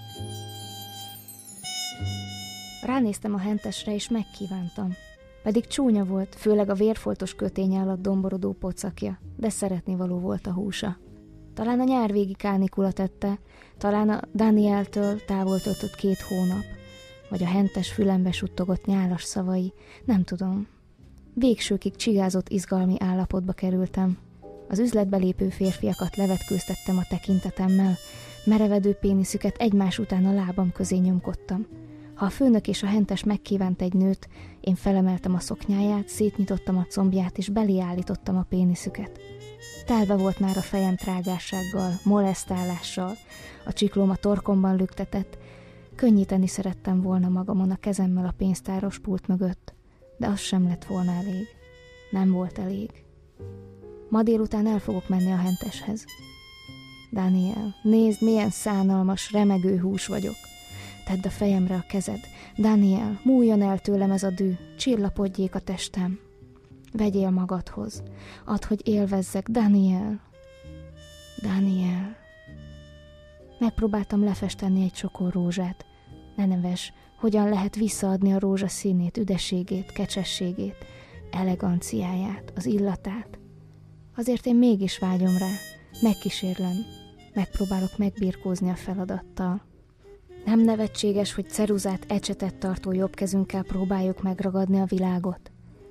Ránéztem a hentesre, és megkívántam. Pedig csúnya volt, főleg a vérfoltos köténye alatt domborodó pocakja, de szeretnivaló volt a húsa. Talán a nyárvégi kánikula tette, talán a Danieltől távol töltött 2 hónap, vagy a hentes fülembe suttogott nyálas szavai, nem tudom. Végsőkig csigázott izgalmi állapotba kerültem. Az üzletbe lépő férfiakat levetkőztettem a tekintetemmel, merevedő péniszüket egymás után a lábam közé nyomkodtam. Ha a főnök és a hentes megkívánt egy nőt, én felemeltem a szoknyáját, szétnyitottam a combját, és belé állítottam a péniszüket. Telve volt már a fejem trágássággal, molesztálással, a csiklóm a torkomban lüktetett. Könnyíteni szerettem volna magamon a kezemmel a pénztáros pult mögött, de az sem lett volna elég. Nem volt elég. Ma délután el fogok menni a henteshez. Daniel, nézd, milyen szánalmas, remegő hús vagyok. Tedd a fejemre a kezed. Daniel, múljon el tőlem ez a dű, csillapodjék a testem. Vegyél magadhoz. Add, hogy élvezzek, Daniel. Daniel. Megpróbáltam lefesteni egy csokor rózsát. Ne nevess, hogyan lehet visszaadni a rózsa színét, üdességét, kecsességét, eleganciáját, az illatát. Azért én mégis vágyom rá, megkísérlem, megpróbálok megbirkózni a feladattal. Nem nevetséges, hogy ceruzát, ecsetet tartó jobb kezünkkel próbáljuk megragadni a világot.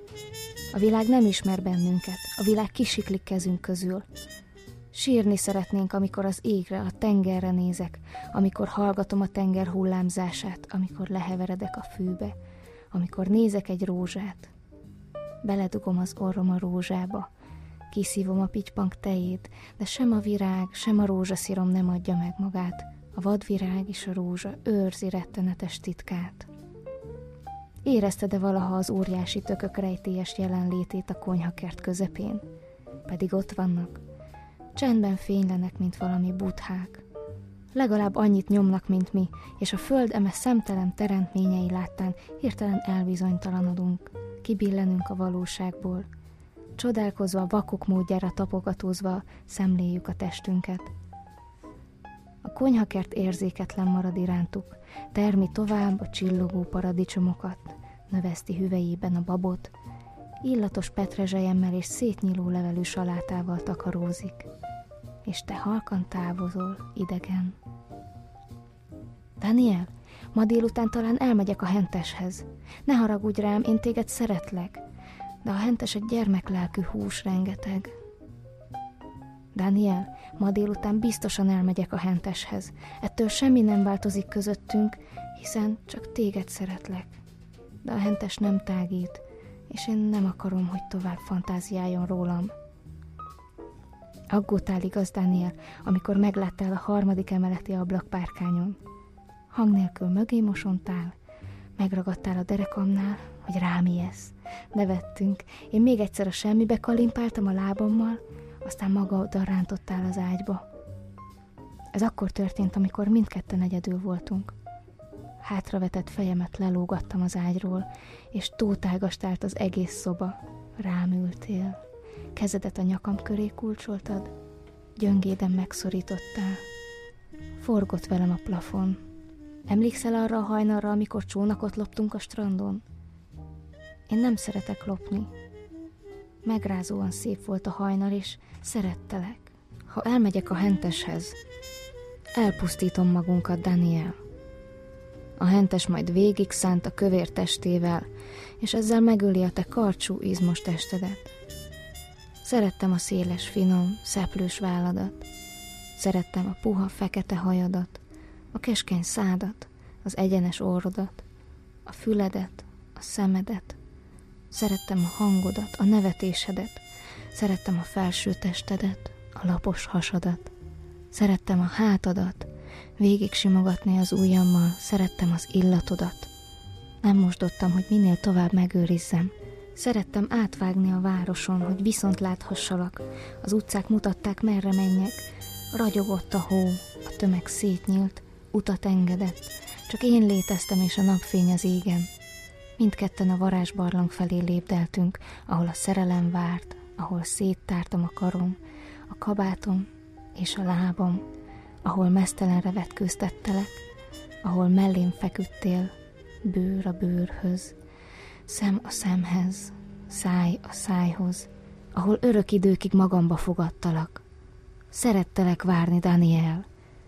A világ nem ismer bennünket, a világ kisiklik kezünk közül. Sírni szeretnénk, amikor az égre, a tengerre nézek, amikor hallgatom a tenger hullámzását, amikor leheveredek a fűbe, amikor nézek egy rózsát. Beledugom az orrom a rózsába, kiszívom a pitypank tejét, de sem a virág, sem a rózsaszírom nem adja meg magát. A vadvirág és a rózsa őrzi rettenetes titkát. Érezted-e valaha az óriási tökök rejtélyes jelenlétét a konyhakert közepén? Pedig ott vannak. Csendben fénylenek, mint valami buddhák. Legalább annyit nyomnak, mint mi, és a föld eme szemtelen teremtményei láttán hirtelen elbizonytalanodunk, kibillenünk a valóságból. Csodálkozva, vakok módjára tapogatózva szemléljük a testünket. A konyhakert érzéketlen marad irántuk, termi tovább a csillogó paradicsomokat, növeszti hüvelyében a babot, illatos petrezselyemmel és szétnyíló levelű salátával takarózik, és te halkan távozol, idegen. Daniel, ma délután talán elmegyek a henteshez. Ne haragudj rám, én téged szeretlek, de a hentes egy gyermeklelkű hús rengeteg. Daniel, ma délután biztosan elmegyek a henteshez. Ettől semmi nem változik közöttünk, hiszen csak téged szeretlek. De a hentes nem tágít, és én nem akarom, hogy tovább fantáziáljon rólam. Aggódtál, igaz, Daniel, amikor megláttál a 3. emeleti ablakpárkányon. Hang nélkül mögé mosontál, megragadtál a derekamnál, hogy rám ijesz. Nevettünk, én még egyszer a semmibe kalimpáltam a lábammal, aztán magaddal rántottál az ágyba. Ez akkor történt, amikor mindketten egyedül voltunk. Hátravetett fejemet lelógattam az ágyról, és tótálgastált az egész szoba. Rám ültél. Kezedet a nyakam köré kulcsoltad, gyöngéden megszorítottál. Forgott velem a plafon. Emlékszel arra a hajnalra, amikor csónakot loptunk a strandon? Én nem szeretek lopni. Megrázóan szép volt a hajnal, és szerettelek. Ha elmegyek a henteshez, elpusztítom magunkat, Daniel. A hentes majd végig szánt a kövér testével, és ezzel megöli a te karcsú, izmos testedet. Szerettem a széles, finom, szeplős válladat. Szerettem a puha, fekete hajadat, a keskeny szádat, az egyenes orrodat, a füledet, a szemedet. Szerettem a hangodat, a nevetésedet. Szerettem a felső testedet, a lapos hasadat. Szerettem a hátadat, végig simogatni az ujjammal, szerettem az illatodat. Nem mosdottam, hogy minél tovább megőrizzem. Szerettem átvágni a városon, hogy viszont láthassalak. Az utcák mutatták, merre menjek. Ragyogott a hó, a tömeg szétnyílt, utat engedett. Csak én léteztem, és a napfény az égen. Mindketten a varázsbarlang felé lépdeltünk, ahol a szerelem várt, ahol széttártam a karom, a kabátom és a lábam, ahol meztelenre vetkőztettelek, ahol mellém feküdtél, bőr a bőrhöz, szem a szemhez, száj a szájhoz, ahol örök időkig magamba fogadtalak. Szerettelek várni, Daniel.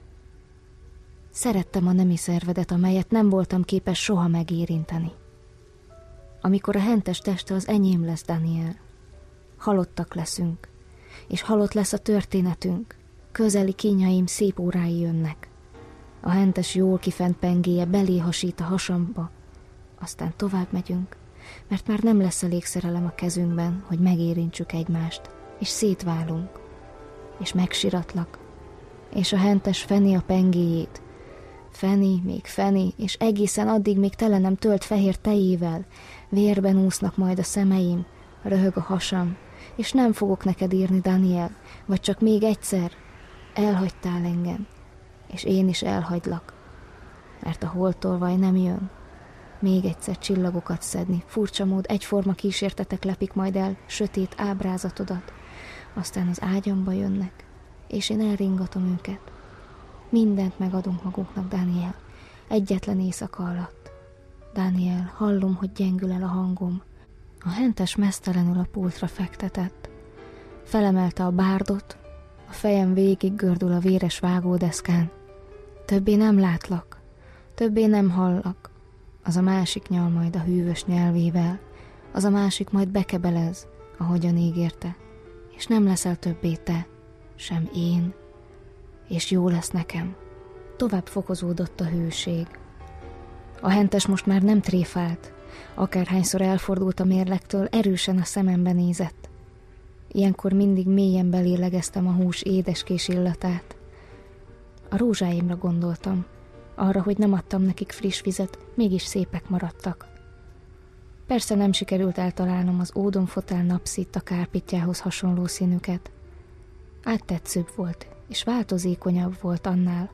Szerettem a nemi szervedet, amelyet nem voltam képes soha megérinteni. Amikor a hentes teste az enyém lesz, Daniel. Halottak leszünk, és halott lesz a történetünk. Közeli kínjaim szép órái jönnek. A hentes jól kifent pengéje belé hasít a hasamba. Aztán tovább megyünk, mert már nem lesz elég szerelem a kezünkben, hogy megérintsük egymást, és szétválunk, és megsiratlak, és a hentes feni a pengéjét. Feni, és egészen addig még tele nem tölt fehér tejével, vérben úsznak majd a szemeim, röhög a hasam, és nem fogok neked írni, Daniel, vagy csak még egyszer. Elhagytál engem, és én is elhagylak, mert a holttolvaj nem jön. Még egyszer csillagokat szedni, furcsa mód egyforma kísértetek lepik majd el sötét ábrázatodat, aztán az ágyamba jönnek, és én elringatom őket. Mindent megadunk magunknak, Daniel, egyetlen éjszaka alatt. Daniel, hallom, hogy gyengül el a hangom. A hentes meztelenül a pultra fektetett. Felemelte a bárdot, a fejem végig gördül a véres vágódeszkán. Többé nem látlak, többé nem hallak. Az a másik nyal majd a hűvös nyelvével. az a másik majd bekebelez, ahogyan ígérte, és nem leszel többé te, sem én, és jó lesz nekem. Tovább fokozódott a hőség. A hentes most már nem tréfált, akárhányszor elfordult a mérlegtől, erősen a szemembe nézett. Ilyenkor mindig mélyen belélegeztem a hús édeskés illatát. A rózsáimra gondoltam, arra, hogy nem adtam nekik friss vizet, mégis szépek maradtak. Persze nem sikerült eltalálnom az ódonfotel napszita kárpitjához hasonló színüket. Áttetszőbb volt, és változékonyabb volt annál.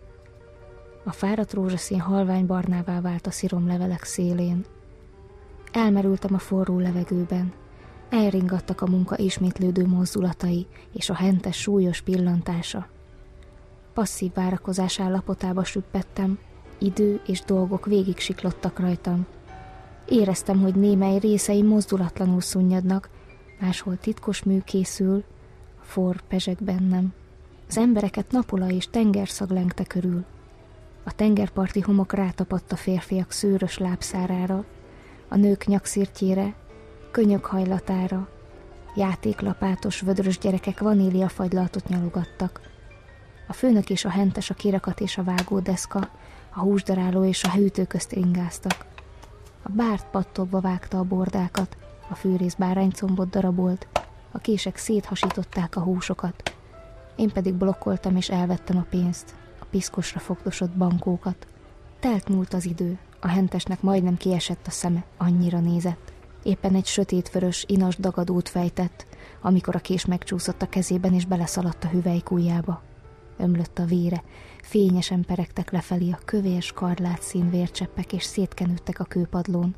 A fáradt rózsaszín halványbarnává vált a sziromlevelek szélén. Elmerültem a forró levegőben. Elringattak a munka ismétlődő mozdulatai és a hentes súlyos pillantása. Passzív várakozás állapotába süppettem, idő és dolgok végig siklottak rajtam. Éreztem, hogy némely részei mozdulatlanul szunnyadnak, máshol titkos mű készül, a forr pezseg bennem. Az embereket napola és tengerszag lengte körül. A tengerparti homok rátapadt a férfiak szőrös lábszárára, a nők nyakszirtjére, könyök hajlatára, játéklapátos, vödrös gyerekek vaníliafagylaltot nyalogattak. A főnök és a hentes, a kirakat és a vágódeszka, a húsdaráló és a hűtő közt ingáztak. A bárt pattogva vágta a bordákat, a fűrész báránycombot darabolt, a kések széthasították a húsokat. Én pedig blokkoltam és elvettem a pénzt, a piszkosra fogdosott bankókat. Telt múlt az idő, a hentesnek majdnem kiesett a szeme, annyira nézett. Éppen egy sötétvörös, inas dagadót fejtett, amikor a kés megcsúszott a kezében és beleszaladt a hüvelykujjába. Ömlött a vére, fényesen peregtek lefelé a kövér skarlát szín vércseppek és szétkenődtek a kőpadlón.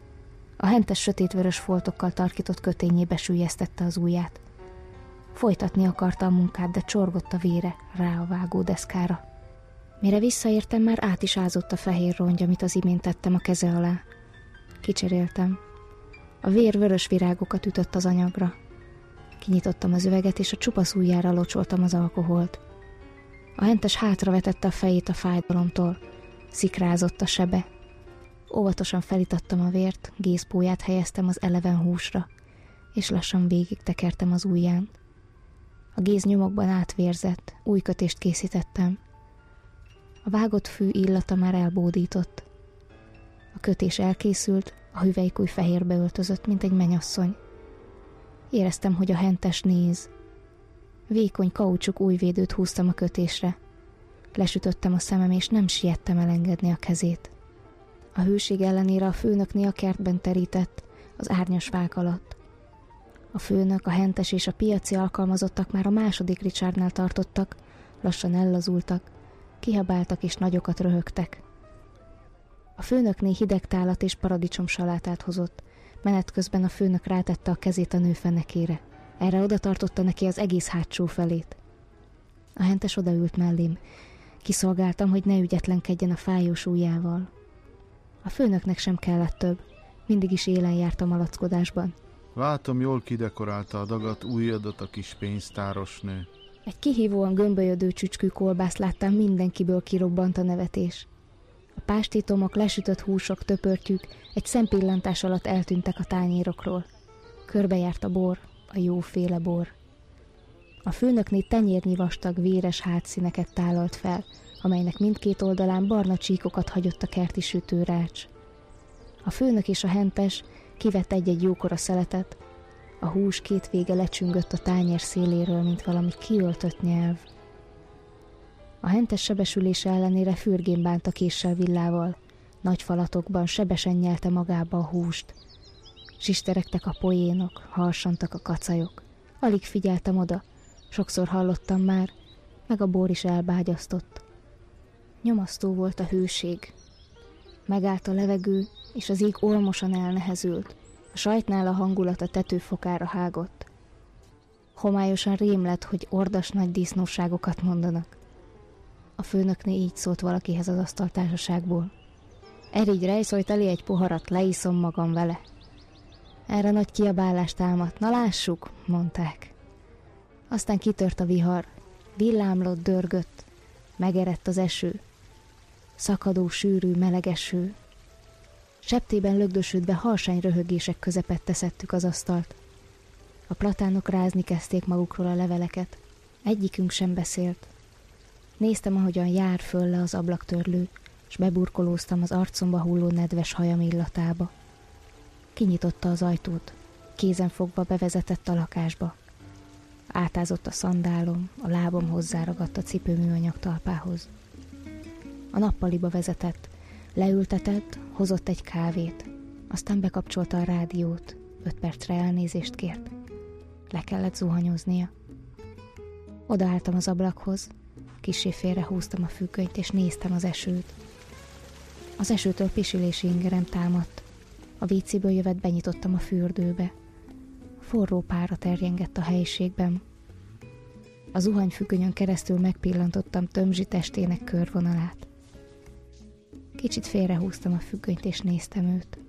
A hentes sötétvörös foltokkal tarkított kötényébe süllyesztette az ujját. Folytatni akarta a munkát, de csorgott a vére rá a vágódeszkára. Mire visszaértem, már át is ázott a fehér rongy, amit az imént tettem a keze alá. Kicseréltem. A vér vörös virágokat ütött az anyagra. Kinyitottam az üveget, és a csupasz ujjára locsoltam az alkoholt. A hentes hátravetette a fejét a fájdalomtól. Szikrázott a sebe. Óvatosan felítattam a vért, gézpóját helyeztem az eleven húsra, és lassan végig tekertem az ujján. A géz nyomokban átvérzett, új kötést készítettem. A vágott fű illata már elbódított. A kötés elkészült, a hüvelykúj fehérbe öltözött, mint egy mennyasszony. Éreztem, hogy a hentes néz. Vékony kaucsuk újvédőt húztam a kötésre. Lesütöttem a szemem, és nem siettem elengedni a kezét. A hőség ellenére a főnökné a kertben terített, az árnyas fák alatt. A főnök, a hentes és a piaci alkalmazottak már a második Richardnál tartottak, lassan ellazultak, kihabáltak és nagyokat röhögtek. A főnökné hideg tálat és paradicsomsalátát hozott, menet közben a főnök rátette a kezét a nő fenekére. Erre oda tartotta neki az egész hátsó felét. A hentes odaült mellém. Kiszolgáltam, hogy ne ügyetlenkedjen a fájós ujjával. A főnöknek sem kellett több. Mindig is élen járt a malackodásban. Látom, jól kidekorálta a dagat ujjadat a kis pénztáros nő. Egy kihívóan gömbölyödő csücskű kolbászt láttam, mindenkiből kirobbant a nevetés. A pástétomok, lesütött húsok, töpörtyűk egy szempillantás alatt eltűntek a tányérokról. Körbejárt a bor, a jóféle bor. A főnökné tenyérnyi vastag, véres hátszíneket tálalt fel, amelynek mindkét oldalán barna csíkokat hagyott a kerti sütőrács. A főnök és a hentes kivett egy-egy jókora szeletet, a hús két vége lecsüngött a tányér széléről, mint valami kiöltött nyelv. A hentes sebesülése ellenére fürgén bánt a késsel villával, nagy falatokban sebesen nyelte magába a húst. Sisteregtek a poénok, harsantak a kacajok. Alig figyeltem oda, sokszor hallottam már, meg a bor is elbágyasztott. Nyomasztó volt a hőség. Megállt a levegő, és az ég olmosan elnehezült. A sajtnál a hangulat a tetőfokára hágott. Homályosan rém lett, hogy ordas nagy disznóságokat mondanak. A főnökné így szólt valakihez az asztaltársaságból. Erigy rejszolt elé egy poharat, leiszom magam vele. Erre nagy kiabálást támadt. Na lássuk, mondták. Aztán kitört a vihar. Villámlott, dörgött. Megerett az eső. Szakadó, sűrű, meleg eső. Septében lögdösödve halsány röhögések közepette szedtük az asztalt. A platánok rázni kezdték magukról a leveleket. Egyikünk sem beszélt. Néztem, ahogyan jár föl le az ablaktörlő, s beburkolóztam az arcomba hulló nedves hajam illatába. Kinyitotta az ajtót, kézen fogva bevezetett a lakásba. Átázott a szandálom, a lábam hozzáragadt a cipőműanyag talpához. A nappaliba vezetett, leültetett, hozott egy kávét, aztán bekapcsolta a rádiót, 5 percre elnézést kért. Le kellett zuhanyoznia. Odaálltam az ablakhoz, kissé félrehúztam a függönyt, és néztem az esőt. Az esőtől pisilési ingerem támadt. A víciből jövet benyitottam a fürdőbe. Forró pára terjengett a helyiségben. A zuhanyfüggönyön keresztül megpillantottam tömzsi testének körvonalát. Kicsit félrehúztam a függönyt, és néztem őt.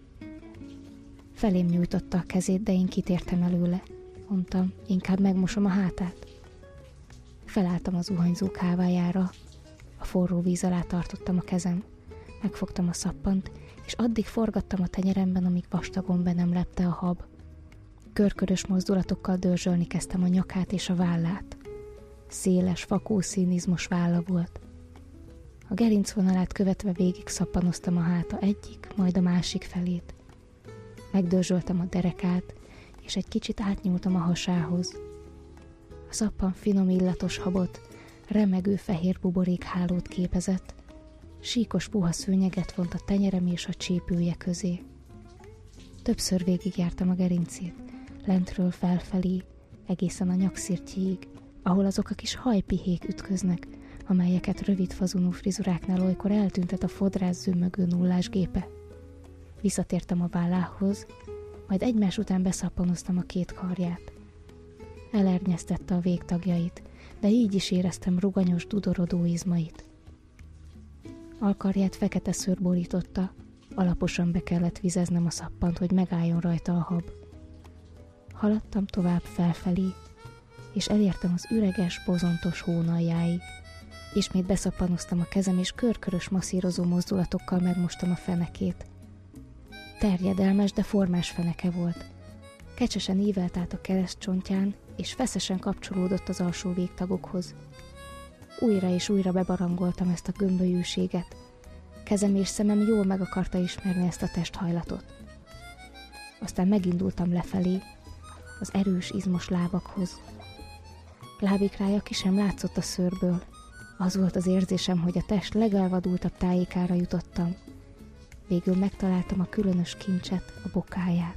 Felém nyújtotta a kezét, de én kitértem előle. Mondtam, inkább megmosom a hátát. Felálltam a zuhanyzó kávájára. A forró víz alá tartottam a kezem. Megfogtam a szappant, és addig forgattam a tenyeremben, amíg vastagon be nem lepte a hab. Körkörös mozdulatokkal dörzsölni kezdtem a nyakát és a vállát. Széles, fakószínizmos válla volt. A gerincvonalát követve végig szappanoztam a háta egyik, majd a másik felét. Megdörzsöltem a derekát, és egy kicsit átnyúltam a hasához. A szappan finom illatos habot, remegő fehér buborékhálót képezett, síkos puha szőnyeget vont a tenyerem és a csípője közé. Többször végigjártam a gerincét, lentről felfelé, egészen a nyakszirtjéig, ahol azok a kis hajpihék ütköznek, amelyeket rövid fazonú frizuráknál olykor eltüntet a fodrász zümmögő nullásgépe. Visszatértem a vállához, majd egymás után beszappanoztam a 2 karját. Elernyeztette a végtagjait, de így is éreztem ruganyos, dudorodó izmait. Alkarját fekete szőr borította, alaposan be kellett vizeznem a szappant, hogy megálljon rajta a hab. Haladtam tovább felfelé, és elértem az üreges, bozontos hónaljáig. Ismét beszappanoztam a kezem, és körkörös masszírozó mozdulatokkal megmostam a fenekét. Terjedelmes, de formás feneke volt. Kecsesen ívelt át a keresztcsontján, és feszesen kapcsolódott az alsó végtagokhoz. Újra és újra bebarangoltam ezt a gömbölyűséget. Kezem és szemem jól meg akarta ismerni ezt a testhajlatot. Aztán megindultam lefelé, az erős, izmos lábakhoz. Lábikrája ki sem látszott a szőrből. Az volt az érzésem, hogy a test legelvadultabb tájékára jutottam. Végül megtaláltam a különös kincset, a bokáját.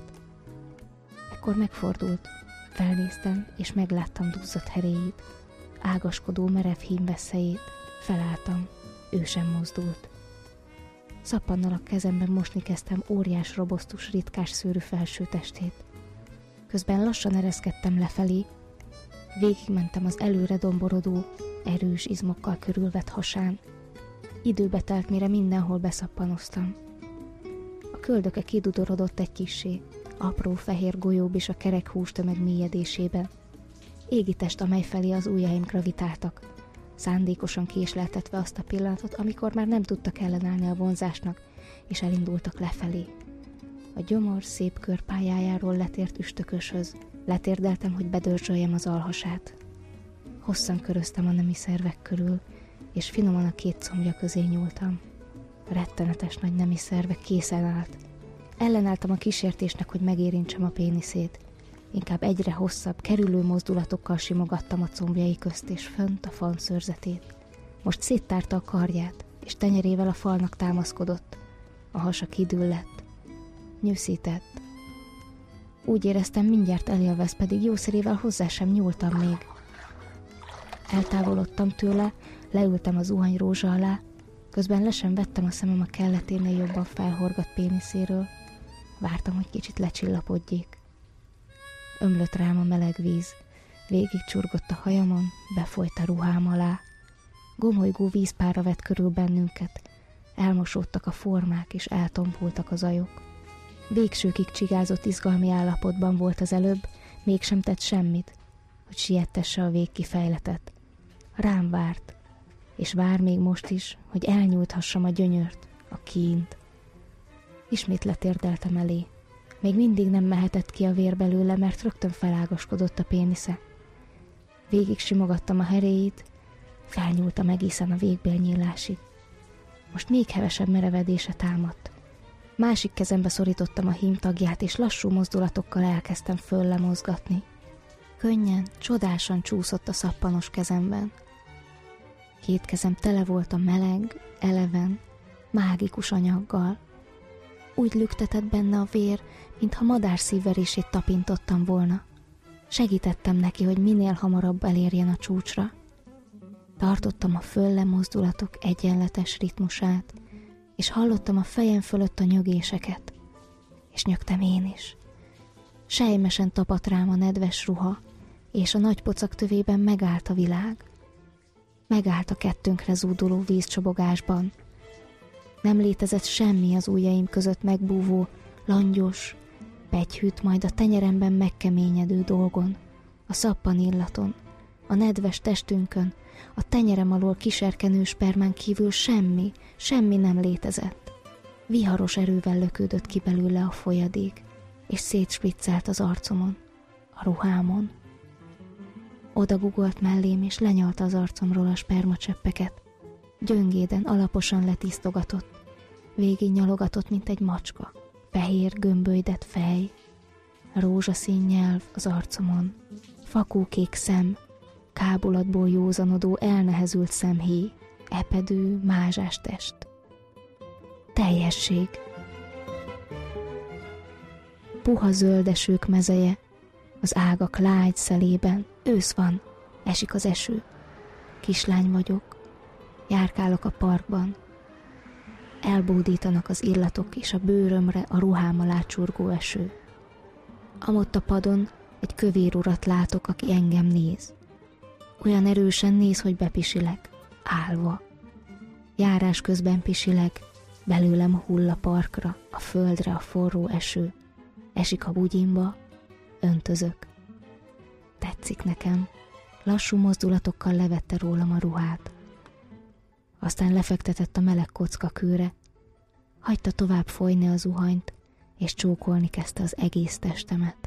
Ekkor megfordult, felnéztem, és megláttam duzzadt heréjét, ágaskodó merev hímveszélyét. Felálltam, ő sem mozdult. Szappannal a kezemben mosni kezdtem óriás, robosztus, ritkás szőrű felső testét. Közben lassan ereszkedtem lefelé, végigmentem az előre domborodó, erős izmokkal körülvett hasán. Időbe telt, mire mindenhol beszappanoztam. A köldöke kidudorodott egy kissé, apró fehér golyób is a kerek hústömeg mélyedésében. Égi test, amely felé az ujjaim gravitáltak, szándékosan késleltetve azt a pillanatot, amikor már nem tudtak ellenállni a vonzásnak, és elindultak lefelé. A gyomor szép körpályájáról letért üstököshöz. Letérdeltem, hogy bedörzsöljem az alhasát. Hosszan köröztem a nemi szervek körül, és finoman a 2 combja közé nyúltam. Rettenetes nagy nemi szerve készen állt. Ellenálltam a kísértésnek, hogy megérintsem a péniszét. Inkább egyre hosszabb, kerülő mozdulatokkal simogattam a combjai közt és fönt a fal szőrzetét. Most széttárta a karját, és tenyerével a falnak támaszkodott. A hasa kidüllett. Nyűszített. Úgy éreztem, mindjárt elélvesz, pedig jószerével hozzá sem nyúltam még. Eltávolodtam tőle, leültem az zuhanyrózsa alá, közben le sem vettem a szemem a kelleténél jobban felhorgadt péniszéről. Vártam, hogy kicsit lecsillapodjék. Ömlött rám a meleg víz, végigcsurgott a hajamon, befolyt a ruhám alá. Gomolygó vízpára vett körül bennünket, elmosódtak a formák és eltompultak az ajok. Végsőkig csigázott izgalmi állapotban volt az előbb, mégsem tett semmit, hogy siettesse a végkifejletet. Rám várt, és vár még most is, hogy elnyújthassam a gyönyört, a kínt. Ismét letérdeltem elé. Még mindig nem mehetett ki a vér belőle, mert rögtön felágaskodott a pénisze. Végig simogattam a heréit, felnyúltam egészen a végbélnyílásig. Most még hevesebb merevedése támadt. Másik kezembe szorítottam a hím tagját, és lassú mozdulatokkal elkezdtem föllemozgatni. Könnyen, csodásan csúszott a szappanos kezemben. Két kezem tele volt a meleg, eleven, mágikus anyaggal. Úgy lüktetett benne a vér, mintha madárszívverését tapintottam volna. Segítettem neki, hogy minél hamarabb elérjen a csúcsra. Tartottam a föllemozdulatok egyenletes ritmusát, és hallottam a fejem fölött a nyögéseket. És nyögtem én is. Sejmesen tapadt rám a nedves ruha, és a nagy pocak tövében megállt a világ. Megállt a kettőnkre zúduló vízcsobogásban. Nem létezett semmi az ujjaim között megbúvó, langyos, pegyhűt, majd a tenyeremben megkeményedő dolgon, a szappan illaton, a nedves testünkön, a tenyerem alól kiserkenő spermán kívül semmi nem létezett. Viharos erővel lökődött ki belőle a folyadék, és szétspriccelt az arcomon, a ruhámon. Oda gugolt mellém, és lenyalta az arcomról a spermacseppeket. Gyöngéden, alaposan letisztogatott, végig nyalogatott, mint egy macska. Fehér, gömbölydett fej, rózsaszín nyelv az arcomon, fakókék szem, kábulatból józanodó, elnehezült szemhéj, epedő, mázsás test. Teljesség. Puha zöldesők mezeje, az ágak lágy szelében. Ősz van, esik az eső. Kislány vagyok, járkálok a parkban. Elbódítanak az illatok, és a bőrömre a ruhám alá csurgó eső. Amott a padon egy kövér urat látok, aki engem néz. Olyan erősen néz, hogy bepisilek, állva. Járás közben pisilek, belőlem hull a parkra, a földre a forró eső. Esik a bugyimba, öntözök. Tetszik nekem. Lassú mozdulatokkal levette rólam a ruhát. Aztán lefektetett a meleg kockakőre, hagyta tovább folyni a zuhanyt, és csókolni kezdte az egész testemet.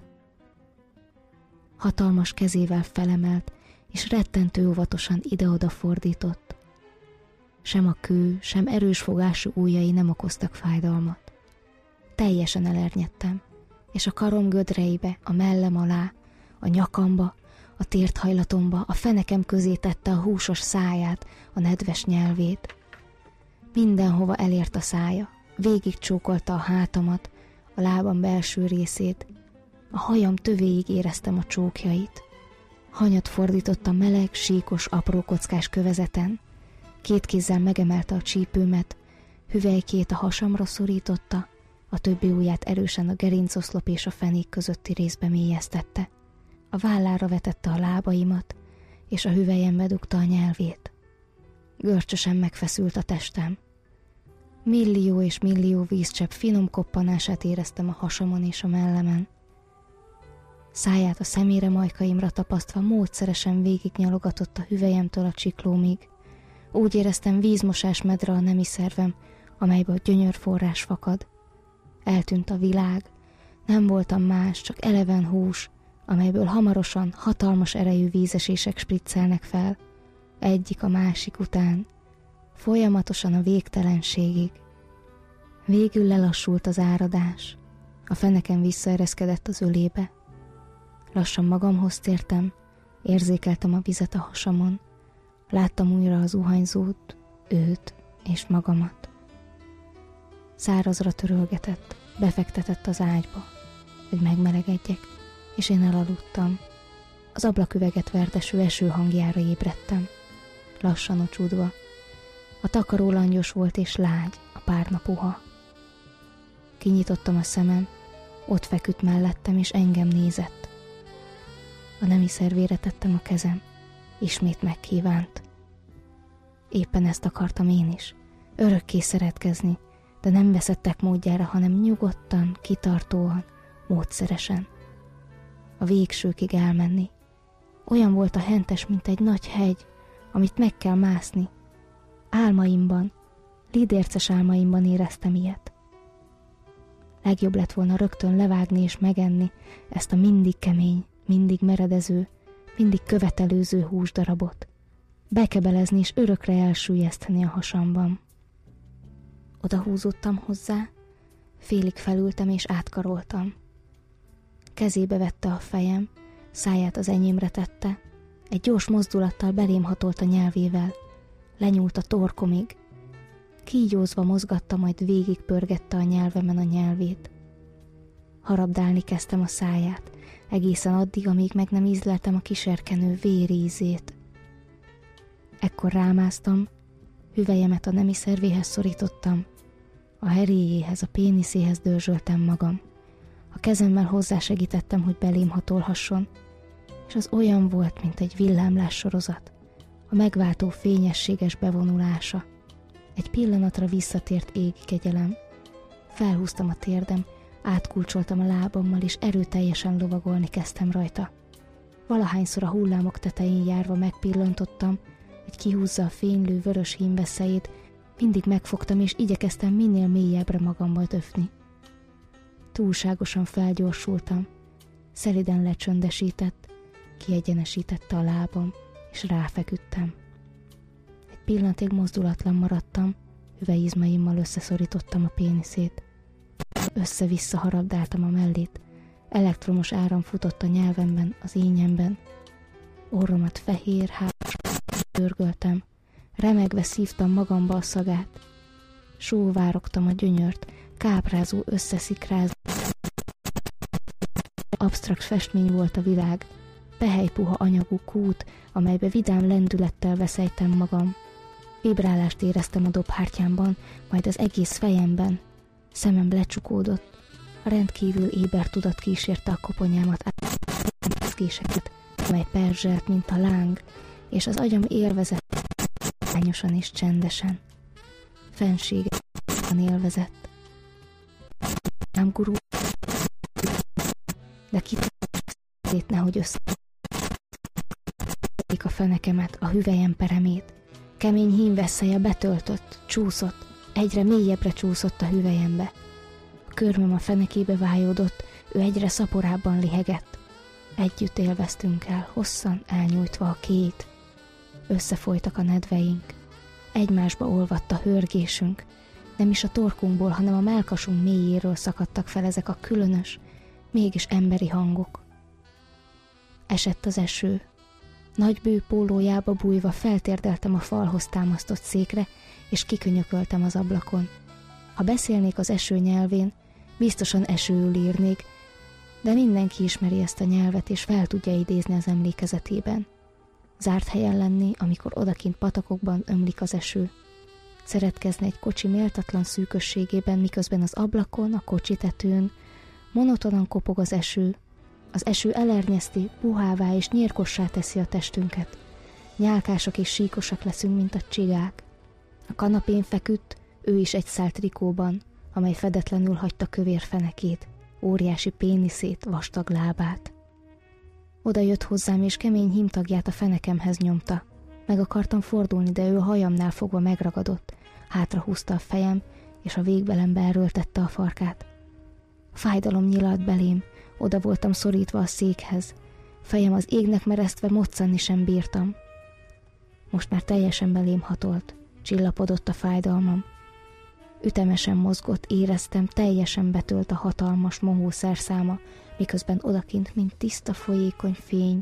Hatalmas kezével felemelt, és rettentő óvatosan ide-oda fordított. Sem a kő, sem erős fogású ujjai nem okoztak fájdalmat. Teljesen elernyedtem, és a karom gödreibe, a mellem alá, a nyakamba, a térthajlatomba, a fenekem közé tette a húsos száját, a nedves nyelvét. Mindenhova elért a szája, végig csókolta a hátamat, a lábam belső részét, a hajam tövéig éreztem a csókjait. Hanyat fordított a meleg, síkos, apró kockás kövezeten, két kézzel megemelte a csípőmet, hüvelykét a hasamra szorította, a többi ujját erősen a gerincoszlop és a fenék közötti részbe mélyeztette. A vállára vetette a lábaimat, és a hüvelyembe dugta a nyelvét. Görcsösen megfeszült a testem. Millió és millió vízcsepp finom koppanását éreztem a hasamon és a mellemen. Száját a szemére majkaimra tapasztva módszeresen végignyalogatott a hüvelyemtől a csiklómig. Úgy éreztem, vízmosás medre a nemi szervem, amelybe a gyönyörforrás fakad. Eltűnt a világ, nem voltam más, csak eleven hús, amelyből hamarosan hatalmas erejű vízesések spriccelnek fel, egyik a másik után, folyamatosan a végtelenségig. Végül lelassult az áradás, a fenekem visszaereszkedett az ölébe. Lassan magamhoz tértem, érzékeltem a vizet a hasamon, láttam újra az zuhanyzót, őt és magamat. Szárazra törölgetett, befektetett az ágyba, hogy megmelegedjek, és én elaludtam. Az ablaküveget verdeső eső hangjára ébredtem, lassan ocsúdva. A takaró langyos volt és lágy, a párna puha. Kinyitottam a szemem, ott feküdt mellettem, és engem nézett. A nemi szervére tettem a kezem, ismét megkívánt. Éppen ezt akartam én is, örökké szeretkezni, de nem veszettek módjára, hanem nyugodtan, kitartóan, módszeresen. A végsőkig elmenni. Olyan volt a hentes, mint egy nagy hegy, amit meg kell mászni. Álmaimban, lidérces álmaimban éreztem ilyet. Legjobb lett volna rögtön levágni és megenni ezt a mindig kemény, mindig meredező, mindig követelőző húsdarabot. Bekebelezni és örökre elsüllyeszteni a hasamban. Oda húzódtam hozzá, félig felültem és átkaroltam. Kezébe vette a fejem, száját az enyémre tette, egy gyors mozdulattal belém hatolt a nyelvével, lenyúlt a torkomig. Kígyózva mozgatta, majd végigpörgette a nyelvemen a nyelvét. Harabdálni kezdtem a száját, egészen addig, amíg meg nem ízleltem a kiserkenő vérízét. Ekkor rámáztam, hüvelyemet a nemi szervéhez szorítottam, a heréjéhez, a péniszéhez dörzsöltem magam. A kezemmel hozzásegítettem, hogy belém hatolhasson, és az olyan volt, mint egy villámlás sorozat, a megváltó fényességes bevonulása. Egy pillanatra visszatért égi kegyelem. Felhúztam a térdem, átkulcsoltam a lábammal, és erőteljesen lovagolni kezdtem rajta. Valahányszor a hullámok tetején járva megpillantottam, hogy kihúzza a fénylő vörös hímveszélyét, mindig megfogtam, és igyekeztem minél mélyebbre magammal döfni. Túlságosan felgyorsultam, szeliden lecsöndesített, kiegyenesítette a lábam, és ráfeküdtem. Egy pillanatig mozdulatlan maradtam, hüvelyizmaimmal összeszorítottam a péniszét. Össze-vissza harabdáltam a mellét, elektromos áram futott a nyelvemben, az ínyemben. Orromat fehér, törgöltem, remegve szívtam magamba a szagát. Sóvárogtam a gyönyört, káprázó, összeszikrázó. Absztrakt festmény volt a világ, pehelypuha anyagú kút, amelybe vidám lendülettel veszejtem magam. Vibrálást éreztem a dobhártyámban, majd az egész fejemben. Szemem lecsukódott, a rendkívül éber tudat kísérte a koponyámat átkészeket, amely perzselt, mint a láng, és az agyam élvezett, lányosan és csendesen. Fenséget élvezett. Nem gurul, de kitett, nehogy össze a fenekemet, a hüvelyem peremét. Kemény hímvesszelye betöltött, csúszott, egyre mélyebbre csúszott a hüvelyembe. A körmöm a fenekébe vájódott, ő egyre szaporábban lihegett. Együtt élveztünk el, hosszan elnyújtva a két. Összefolytak a nedveink. Egymásba olvadt a hörgésünk. Nem is a torkunkból, hanem a mellkasunk mélyéről szakadtak fel ezek a különös, mégis emberi hangok. Esett az eső. Nagy bő pólójába bújva feltérdeltem a falhoz támasztott székre, és kikönyököltem az ablakon. Ha beszélnék az eső nyelvén, biztosan esőül írnék, de mindenki ismeri ezt a nyelvet, és fel tudja idézni az emlékezetében. Zárt helyen lenni, amikor odakint patakokban ömlik az eső. Szeretkezni egy kocsi méltatlan szűkösségében, miközben az ablakon, a kocsitetőn monotonan kopog az eső. Az eső elernyezti, puhává és nyírkossá teszi a testünket. Nyálkásak és síkosak leszünk, mint a csigák. A kanapén feküdt, ő is egy szál trikóban, amely fedetlenül hagyta kövér fenekét, óriási péniszét, vastag lábát. Oda jött hozzám, és kemény hímtagját a fenekemhez nyomta. Meg akartam fordulni, de ő a hajamnál fogva megragadott, hátrahúzta a fejem, és a végbelembe erőltette a farkát. A fájdalom nyilalt belém, oda voltam szorítva a székhez, fejem az égnek meresztve moccanni sem bírtam. Most már teljesen belém hatolt, csillapodott a fájdalmam. Ütemesen mozgott, éreztem, teljesen betölt a hatalmas mohó szerszáma, miközben odakint, mint tiszta folyékony fény,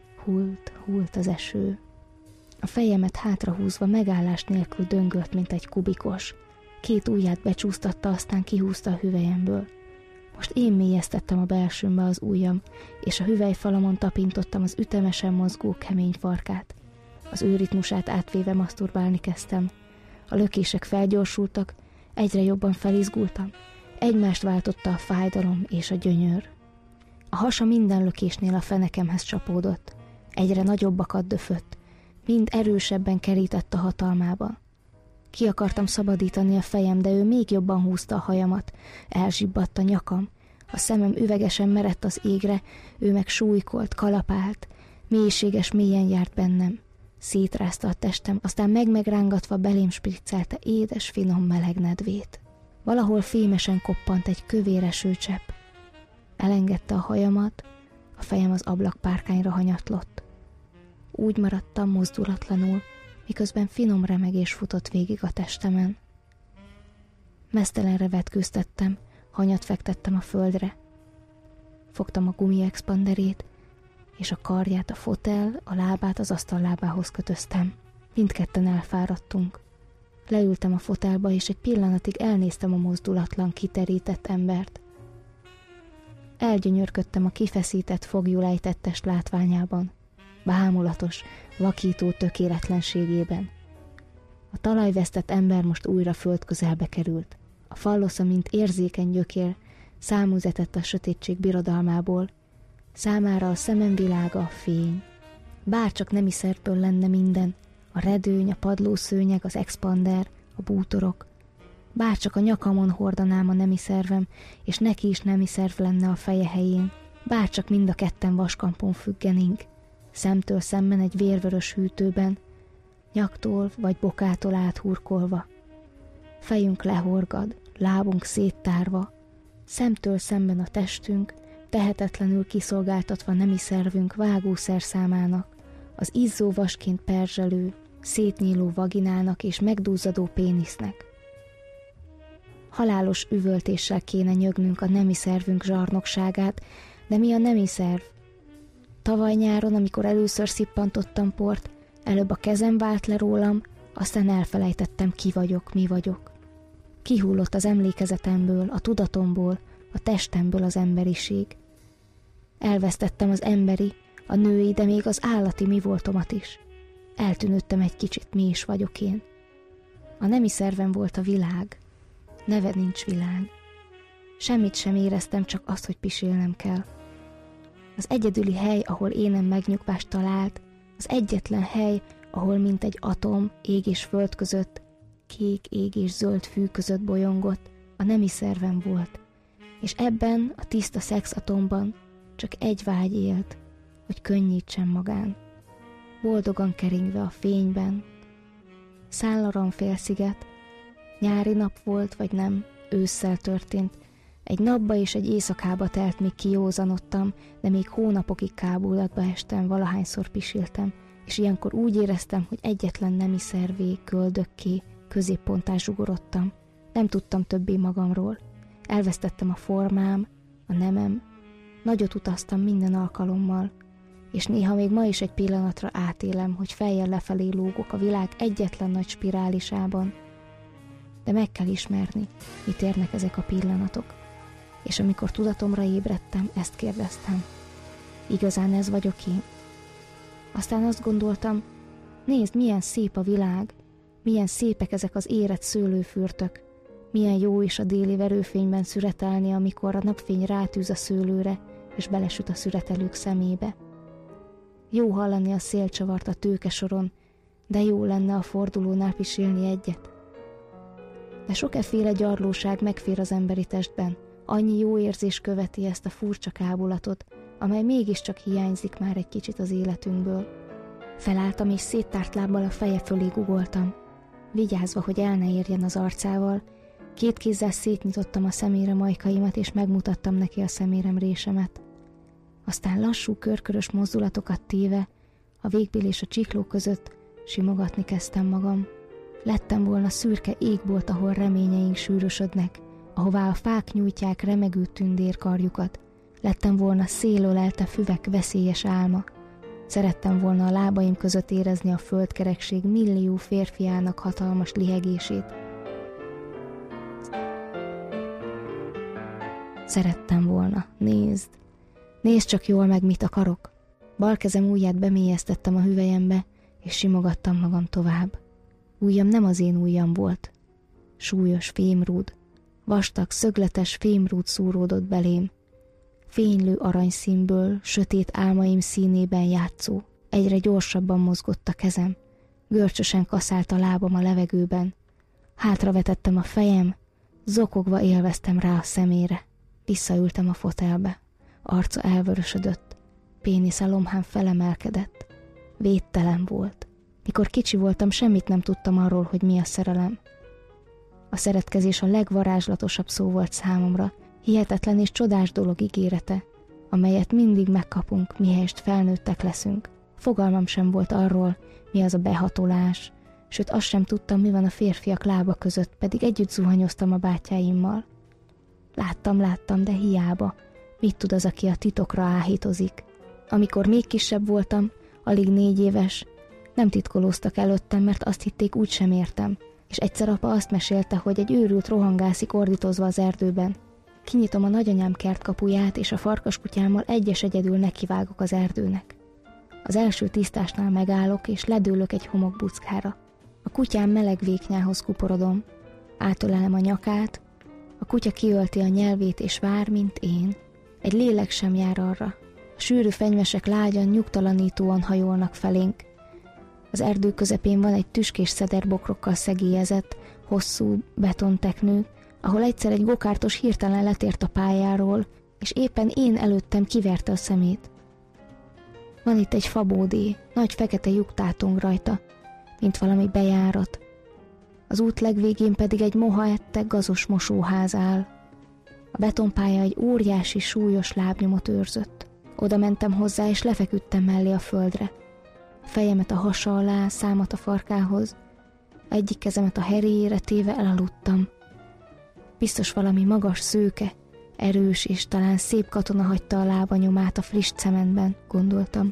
hult az eső. A fejemet hátrahúzva megállás nélkül döngölt, mint egy kubikos. Két ujját becsúsztatta, aztán kihúzta a hüvelyemből. Most én mélyeztettem a belsőmbe az ujjam, és a hüvelyfalamon tapintottam az ütemesen mozgó kemény farkát. Az ő ritmusát átvéve maszturbálni kezdtem. A lökések felgyorsultak, egyre jobban felizgultam. Egymást váltotta a fájdalom és a gyönyör. A hasa minden lökésnél a fenekemhez csapódott. Egyre nagyobbakat döfött. Mind erősebben kerített a hatalmába. Ki akartam szabadítani a fejem, de ő még jobban húzta a hajamat. Elzsibbadt a nyakam. A szemem üvegesen merett az égre, ő meg súlykolt, kalapált. Mélységes mélyen járt bennem. Szétrázta a testem, aztán megrángatva belém spriccelte édes, finom meleg nedvét. Valahol fémesen koppant egy kövér esőcsepp. Elengedte a hajamat, a fejem az ablakpárkányra hanyatlott. Úgy maradtam mozdulatlanul, miközben finom remegés futott végig a testemen. Meztelenre vetkőztettem, hanyat fektettem a földre. Fogtam a gumiexpanderét, és a karját a fotel, a lábát az asztallábához kötöztem. Mindketten elfáradtunk. Leültem a fotelba, és egy pillanatig elnéztem a mozdulatlan, kiterített embert. Elgyönyörködtem a kifeszített, fogjulejtett test látványában, bámulatos, vakító tökéletlenségében. A talajvesztett ember most újra földközelbe került. A fallosza, mint érzékeny gyökér, számúzetett a sötétség birodalmából. Számára a szemem világa a fény. Bárcsak nemi szervből lenne minden, a redőny, a padlószőnyeg, az expander, a bútorok. Bárcsak a nyakamon hordanám a nemi szervem, és neki is nemi szerv lenne a feje helyén. Bárcsak mind a ketten vaskampon függenénk, szemtől szemben egy vérvörös hűtőben, nyaktól vagy bokától áthurkolva. Fejünk lehorgad, lábunk széttárva, szemtől szemben a testünk, tehetetlenül kiszolgáltatva nemi szervünk vágószerszámának, az izzó vasként perzselő, szétnyíló vaginának és megduzzadó pénisznek. Halálos üvöltéssel kéne nyögnünk a nemi szervünk zsarnokságát, de mi a nemi szerv? Tavaly nyáron, amikor először szippantottam port, előbb a kezem vált le rólam, aztán elfelejtettem, ki vagyok, mi vagyok. Kihullott az emlékezetemből, a tudatomból, a testemből az emberiség. Elvesztettem az emberi, a női, de még az állati mi voltomat is. Eltűnődtem egy kicsit, mi is vagyok én. A nemi szervem volt a világ. Neve nincs világ. Semmit sem éreztem, csak azt, hogy pisilnem kell. Az egyedüli hely, ahol énem megnyugvást talált, az egyetlen hely, ahol mint egy atom ég és föld között, kék ég és zöld fű között bolyongott, a nemi szervem volt, és ebben a tiszta szexatomban csak egy vágy élt, hogy könnyítsen magán. Boldogan keringve a fényben. Szállaram félsziget, nyári nap volt, vagy nem, ősszel történt. Egy napba és egy éjszakába telt, míg kijózanodtam, de még hónapokig kábulatba estem, valahányszor pisiltem, és ilyenkor úgy éreztem, hogy egyetlen nemi szervé, köldökké, középponttá zsugorodtam. Nem tudtam többé magamról. Elvesztettem a formám, a nemem. Nagyot utaztam minden alkalommal, és néha még ma is egy pillanatra átélem, hogy fejjel lefelé lógok a világ egyetlen nagy spirálisában. De meg kell ismerni, mit érnek ezek a pillanatok. És amikor tudatomra ébredtem, ezt kérdeztem. Igazán ez vagyok én? Aztán azt gondoltam, nézd, milyen szép a világ, milyen szépek ezek az érett szőlőfürtök, milyen jó is a déli verőfényben szüretelni, amikor a napfény rátűz a szőlőre, és belesüt a szüretelők szemébe. Jó hallani a szélcsavart a tőkesoron, de jó lenne a fordulónál pisilni egyet. De sok-efféle gyarlóság megfér az emberi testben, annyi jó érzés követi ezt a furcsa kábulatot, amely mégiscsak hiányzik már egy kicsit az életünkből. Felálltam és széttárt lábbal a feje fölé gugoltam, vigyázva, hogy el ne érjen az arcával. Két kézzel szétnyitottam a szemére majkaimat, és megmutattam neki a szeméremrésemet. Aztán lassú, körkörös mozdulatokat téve, a végbil és a csikló között simogatni kezdtem magam. Lettem volna szürke égbolt, ahol reményeink sűrösödnek, ahová a fák nyújtják remegő tündérkarjukat. Lettem volna szélölelte füvek veszélyes álma. Szerettem volna a lábaim között érezni a földkerekség millió férfiának hatalmas lihegését. Szerettem volna, nézd csak jól meg, mit akarok. Bal kezem ujját bemélyeztettem a hüvelyembe, és simogattam magam tovább. Ujjam nem az én ujjam volt. Súlyos fémrúd, vastag, szögletes fémrúd szúródott belém. Fénylő aranyszínből, sötét álmaim színében játszó. Egyre gyorsabban mozgott a kezem. Görcsösen kaszált a lábam a levegőben. Hátravetettem a fejem, zokogva élveztem rá a szemére. Visszaültem a fotelbe. Arca elvörösödött. Pénisze lomhán felemelkedett. Védtelen volt. Mikor kicsi voltam, semmit nem tudtam arról, hogy mi a szerelem. A szeretkezés a legvarázslatosabb szó volt számomra, hihetetlen és csodás dolog ígérete, amelyet mindig megkapunk, mihelyest felnőttek leszünk. Fogalmam sem volt arról, mi az a behatolás, sőt azt sem tudtam, mi van a férfiak lába között, pedig együtt zuhanyoztam a bátyáimmal. Láttam, de hiába. Mit tud az, aki a titokra áhítozik? Amikor még kisebb voltam, alig 4 éves, nem titkolóztak előttem, mert azt hitték, úgysem értem, és egyszer apa azt mesélte, hogy egy őrült rohangászik ordítozva az erdőben. Kinyitom a nagyanyám kertkapuját, és a farkaskutyámmal egyedül nekivágok az erdőnek. Az első tisztásnál megállok, és ledőlök egy homokbuckára. A kutyám meleg véknyához kuporodom. Átölelem a nyakát, a kutya kiölti a nyelvét, és vár, mint én. Egy lélek sem jár arra. A sűrű fenyvesek lágyan, nyugtalanítóan hajolnak felénk. Az erdő közepén van egy tüskés szederbokrokkal szegélyezett, hosszú betonteknő, ahol egyszer egy gokártos hirtelen letért a pályáról, és éppen én előttem kiverte a szemét. Van itt egy fabódé, nagy fekete lyuk tátong rajta, mint valami bejárat. Az út legvégén pedig egy moha ettek gazos mosóház áll. A betonpálya egy óriási, súlyos lábnyomot őrzött. Oda mentem hozzá, és lefeküdtem mellé a földre. Fejemet a hasa alá, számat a farkához, egyik kezemet a heréjére téve elaludtam. Biztos valami magas szőke, erős és talán szép katona hagyta a lábanyomát a friss cementben, gondoltam.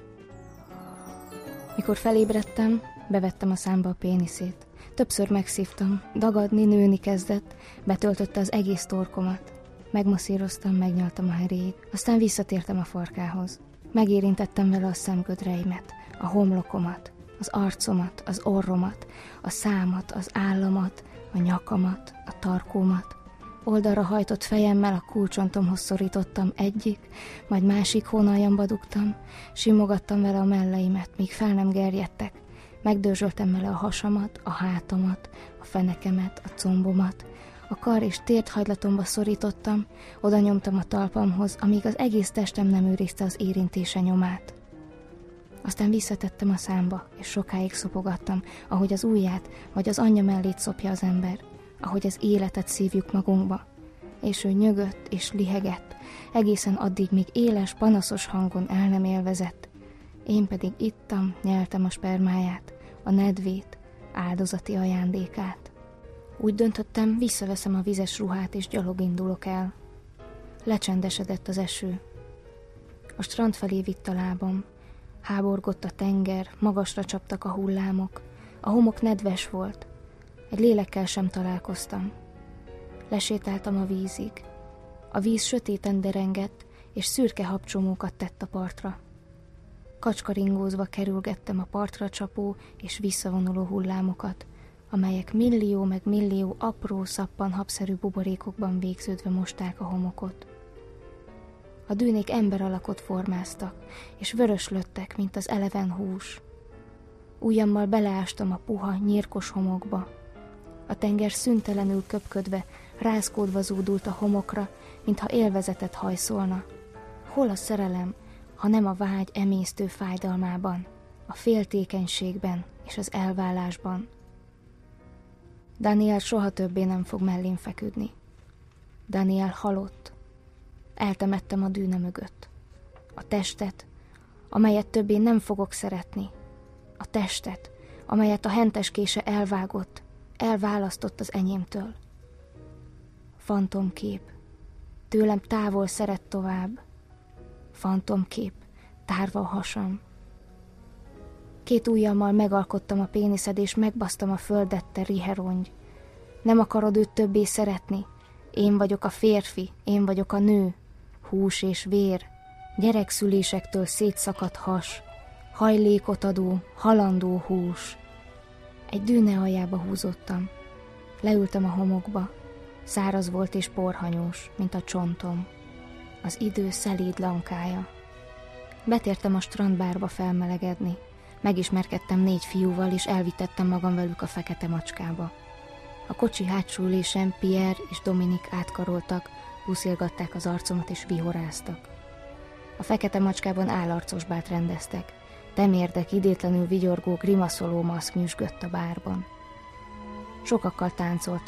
Mikor felébredtem, bevettem a számba a péniszét. Többször megszívtam, dagadni, nőni kezdett, betöltötte az egész torkomat. Megmasszíroztam, megnyaltam a heréjét, aztán visszatértem a farkához. Megérintettem vele a szemgödreimet, a homlokomat, az arcomat, az orromat, a számat, az államat, a nyakamat, a tarkómat. Oldalra hajtott fejemmel a kulcsontomhoz szorítottam egyik, majd másik hónaljamba dugtam, simogattam vele a melleimet, míg fel nem gerjedtek. Megdörzsöltem vele a hasamat, a hátamat, a fenekemet, a combomat. A kar és térdhajlatomba szorítottam, oda nyomtam a talpamhoz, amíg az egész testem nem őrizte az érintése nyomát. Aztán visszatettem a számba, és sokáig szopogattam, ahogy az ujját vagy az anyja mellét szopja az ember, ahogy az életet szívjuk magunkba. És ő nyögött és lihegett, egészen addig, míg éles, panaszos hangon el nem élvezett. Én pedig ittam, nyeltem a spermáját, a nedvét, áldozati ajándékát. Úgy döntöttem, visszaveszem a vizes ruhát, és gyalog indulok el. Lecsendesedett az eső. A strand felé vitt a lábam. Háborgott a tenger, magasra csaptak a hullámok. A homok nedves volt. Egy lélekkel sem találkoztam. Lesétáltam a vízig. A víz sötéten derengett, és szürke habcsomókat tett a partra. Kacskaringózva kerülgettem a partra csapó és visszavonuló hullámokat, amelyek millió meg millió apró, szappan habszerű buborékokban végződve mosták a homokot. A dűnék ember alakot formáztak, és vöröslöttek, mint az eleven hús. Ujjammal beleástam a puha, nyírkos homokba. A tenger szüntelenül köpködve, rázkódva zúdult a homokra, mintha élvezetet hajszolna. Hol a szerelem, ha nem a vágy emésztő fájdalmában, a féltékenységben és az elválásban? Daniel soha többé nem fog mellém feküdni. Daniel halott. Eltemettem a dűne mögött. A testet, amelyet többé nem fogok szeretni. A testet, amelyet a henteskése elvágott, elválasztott az enyémtől. Fantomkép. Tőlem távol szeret tovább. Fantomkép, tárva a hasam. 2 ujjammal megalkottam a péniszed, és megbasztam a földet, te riherongy. Nem akarod őt többé szeretni? Én vagyok a férfi, én vagyok a nő. Hús és vér, gyerekszülésektől szétszakadt has, hajlékot adó, halandó hús. Egy dűne aljába húzottam. Leültem a homokba. Száraz volt és porhanyós, mint a csontom. Az idő szelíd lankája. Betértem a strandbárba felmelegedni. Megismerkedtem 4 fiúval, és elvitettem magam velük a Fekete Macskába. A kocsi hátsó ülésen Pierre és Dominik átkaroltak, puszilgatták az arcomat és vihoráztak. A Fekete Macskában állarcos bált rendeztek. Temérdek, idétlenül vigyorgó, grimaszoló maszk nyüzsgött a bárban. Sokakkal táncoltam,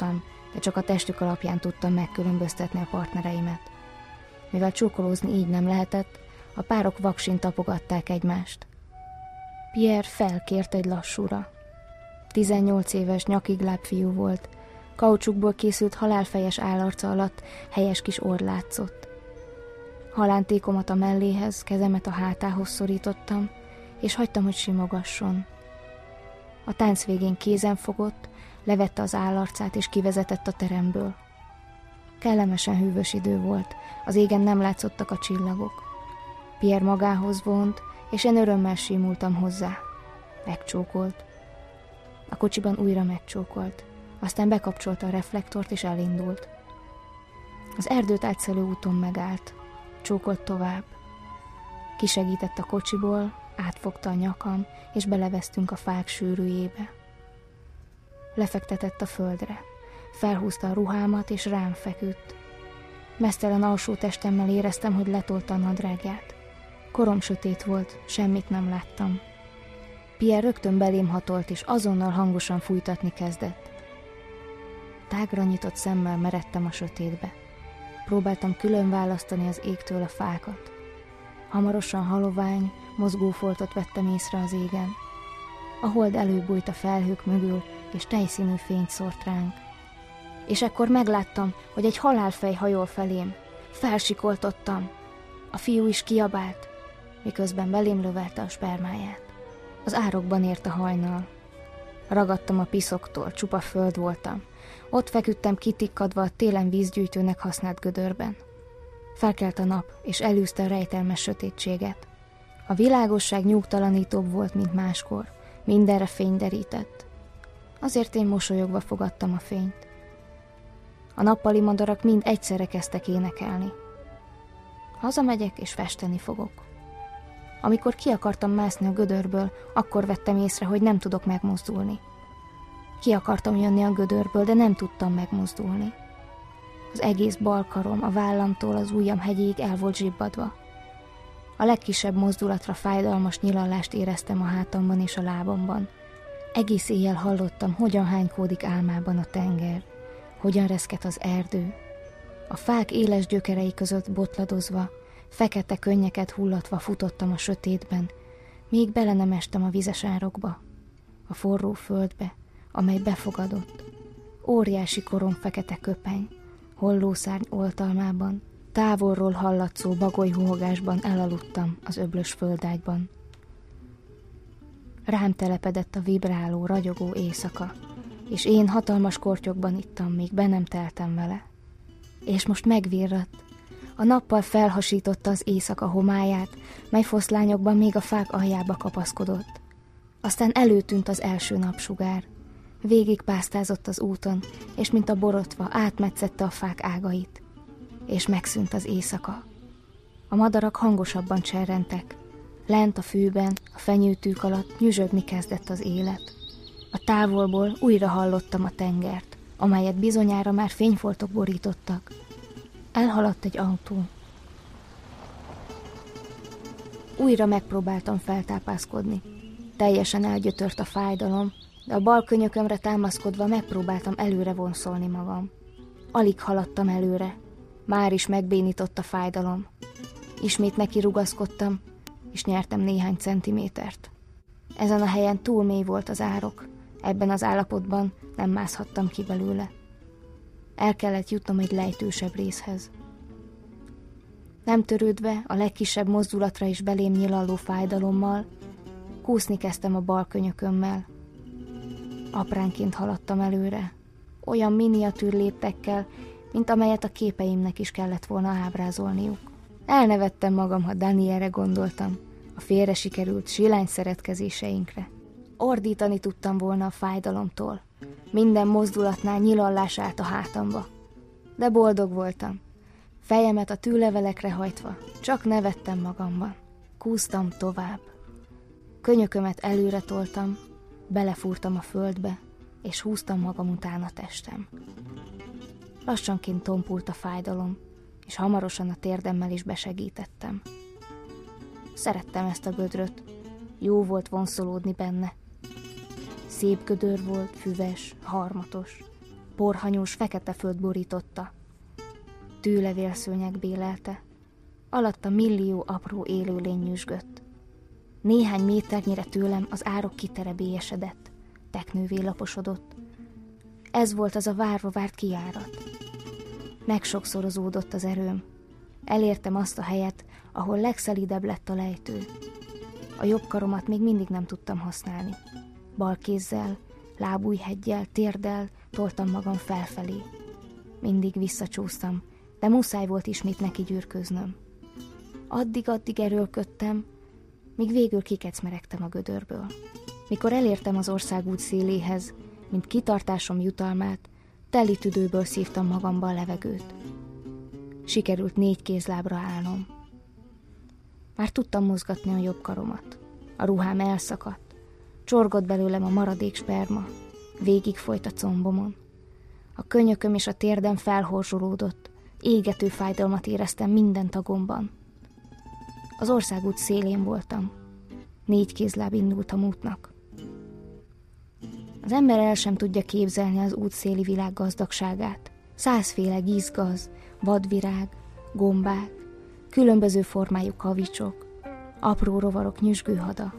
de csak a testük alapján tudtam megkülönböztetni a partnereimet. Mivel csókolózni így nem lehetett, a párok vaksin tapogatták egymást. Pierre felkért egy lassúra. 18 éves nyakigláb fiú volt, kaucsukból készült halálfejes állarca alatt helyes kis orr látszott. Halántékomat a melléhez, kezemet a hátához szorítottam, és hagytam, hogy simogasson. A tánc végén kézen fogott, levette az állarcát és kivezetett a teremből. Kellemesen hűvös idő volt, az égen nem látszottak a csillagok. Pierre magához vont, és én örömmel simultam hozzá. Megcsókolt. A kocsiban újra megcsókolt, aztán bekapcsolta a reflektort és elindult. Az erdőt átszelő úton megállt, csókolt tovább. Kisegített a kocsiból, átfogta a nyakam, és beleveztünk a fák sűrűjébe. Lefektetett a földre, felhúzta a ruhámat, és rám feküdt. Meztelen alsó testemmel éreztem, hogy letolta a nadrágját. Korom sötét volt, semmit nem láttam. Pierre rögtön belém hatolt, és azonnal hangosan fújtatni kezdett. Tágra nyitott szemmel meredtem a sötétbe. Próbáltam külön választani az égtől a fákat. Hamarosan halovány, mozgó foltot vettem észre az égen. A hold előbújt a felhők mögül, és tejszínű fényt szórt ránk. És ekkor megláttam, hogy egy halálfej hajol felém. Felsikoltottam. A fiú is kiabált, miközben belém lövelte a spermáját. Az árokban ért a hajnal. Ragadtam a piszoktól, csupa föld voltam. Ott feküdtem kitikkadva a télen vízgyűjtőnek használt gödörben. Felkelt a nap, és elűzte a rejtelmes sötétséget. A világosság nyugtalanítóbb volt, mint máskor. Mindenre fény derített. Azért én mosolyogva fogadtam a fényt. A nappali madarak mind egyszerre kezdtek énekelni. Hazamegyek, és festeni fogok. Amikor ki akartam mászni a gödörből, akkor vettem észre, hogy nem tudok megmozdulni. Ki akartam jönni a gödörből, de nem tudtam megmozdulni. Az egész bal karom, a vállamtól az ujjam hegyéig el volt zsibbadva. A legkisebb mozdulatra fájdalmas nyilallást éreztem a hátamban és a lábamban. Egész éjjel hallottam, hogyan hánykódik álmában a tenger, hogyan reszket az erdő. A fák éles gyökerei között botladozva, fekete könnyeket hullatva futottam a sötétben, még bele nem estem a vizes árokba, a forró földbe, amely befogadott. Óriási korom fekete köpeny, hollószárny oltalmában, távolról hallatszó bagolyhuhogásban elaludtam az öblös földágyban. Rám telepedett a vibráló, ragyogó éjszaka, és én hatalmas kortyokban ittam, még be nem teltem vele. És most megvirradt. A nappal felhasította az éjszaka homályát, mely foszlányokban még a fák aljába kapaszkodott. Aztán előtűnt az első napsugár. Végig pásztázott az úton, és mint a borotva átmetszette a fák ágait. És megszűnt az éjszaka. A madarak hangosabban cserrentek. Lent a fűben, a fenyőtűk alatt nyüzsögni kezdett az élet. A távolból újra hallottam a tengert, amelyet bizonyára már fényfoltok borítottak. Elhaladt egy autó. Újra megpróbáltam feltápászkodni. Teljesen elgyötört a fájdalom, de a bal könyökömre támaszkodva megpróbáltam előre vonszolni magam. Alig haladtam előre. Már is megbénított a fájdalom. Ismét neki rugaszkodtam, és nyertem néhány centimétert. Ezen a helyen túl mély volt az árok. Ebben az állapotban nem mászhattam ki belőle. El kellett jutnom egy lejtősebb részhez. Nem törődve, a legkisebb mozdulatra is belém nyilalló fájdalommal, kúszni kezdtem a bal könyökömmel. Apránként haladtam előre, olyan miniatűr léptekkel, mint amelyet a képeimnek is kellett volna ábrázolniuk. Elnevettem magam, ha Danielre gondoltam, a félre sikerült silány szeretkezéseinkre. Ordítani tudtam volna a fájdalomtól. Minden mozdulatnál nyilallás állt a hátamba. De boldog voltam. Fejemet a tűlevelekre hajtva, csak nevettem magamban. Kúztam tovább. Könyökömet előre toltam, belefúrtam a földbe, és húztam magam után a testem. Lassanként tompult a fájdalom, és hamarosan a térdemmel is besegítettem. Szerettem ezt a gödröt, jó volt vonszolódni benne. Szép gödör volt, füves, harmatos. porhanyós fekete föld borította. Tűlevélszőnyeg bélelte. Alatta millió apró élőlény nyüzsgött. Néhány méternyire tőlem az árok kiterebélyesedett, teknővé laposodott. Ez volt az a várva várt kijárat. Megsokszorozódott az erőm. Elértem azt a helyet, ahol legszelidebb lett a lejtő. A jobb karomat még mindig nem tudtam használni. Bal kézzel, lábújheggyel, térdel toltam magam felfelé. Mindig visszacsúsztam, de muszáj volt ismét neki gyűrköznöm. Addig erőlködtem, míg végül kikecmeregtem a gödörből. Mikor elértem az országút széléhez, mint kitartásom jutalmát, teli tüdőből szívtam magamba a levegőt. Sikerült 4 kézlábra állnom. Már tudtam mozgatni a jobb karomat. A ruhám elszakadt. Csorgott belőlem a maradék sperma. Végig folyt a combomon. A könyököm és a térdem felhorzsolódott. Égető fájdalmat éreztem minden tagomban. Az országút szélén voltam. 4 kézláb indultam útnak. Az ember el sem tudja képzelni az útszéli világ gazdagságát. 100 féle gízgaz, vadvirág, gombák, különböző formájú kavicsok, apró rovarok nyüzsgőhada.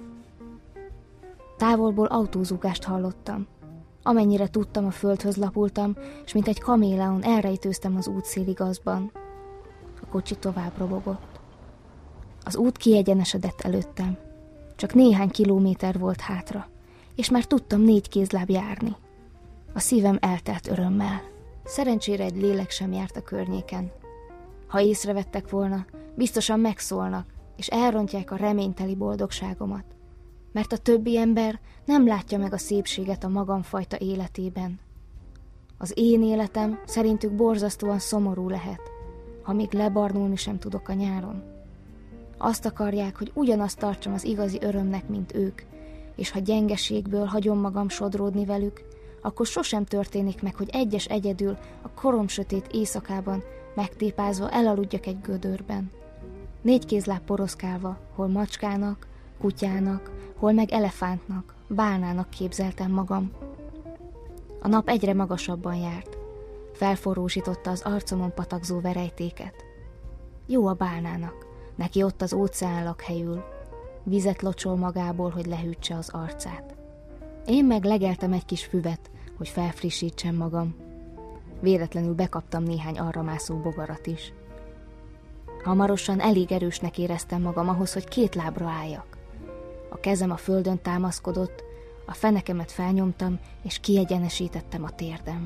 Távolból autózúgást hallottam. Amennyire tudtam, a földhöz lapultam, és mint egy kaméleon elrejtőztem az útszéli gazban. A kocsi tovább robogott. Az út kiegyenesedett előttem. Csak néhány kilométer volt hátra, és már tudtam 4 kézláb járni. A szívem eltelt örömmel. Szerencsére egy lélek sem járt a környéken. Ha észrevettek volna, biztosan megszólnak, és elrontják a reményteli boldogságomat. Mert a többi ember nem látja meg a szépséget a magamfajta életében. Az én életem szerintük borzasztóan szomorú lehet, ha még lebarnulni sem tudok a nyáron. Azt akarják, hogy ugyanazt tartsam az igazi örömnek, mint ők, és ha gyengeségből hagyom magam sodródni velük, akkor sosem történik meg, hogy egyedül a koromsötét éjszakában megtépázva elaludjak egy gödörben. 4 kézláb poroszkálva, hol macskának, kutyának, hol meg elefántnak, bálnának képzeltem magam. A nap egyre magasabban járt. Felforrósította az arcomon patakzó verejtéket. Jó a bálnának, neki ott az óceán lakhelyül. Vizet locsol magából, hogy lehűtse az arcát. Én meg legeltem egy kis füvet, hogy felfrissítsem magam. Véletlenül bekaptam néhány arra mászó bogarat is. Hamarosan elég erősnek éreztem magam ahhoz, hogy 2 lábra álljak. A kezem a földön támaszkodott, a fenekemet felnyomtam, és kiegyenesítettem a térdem.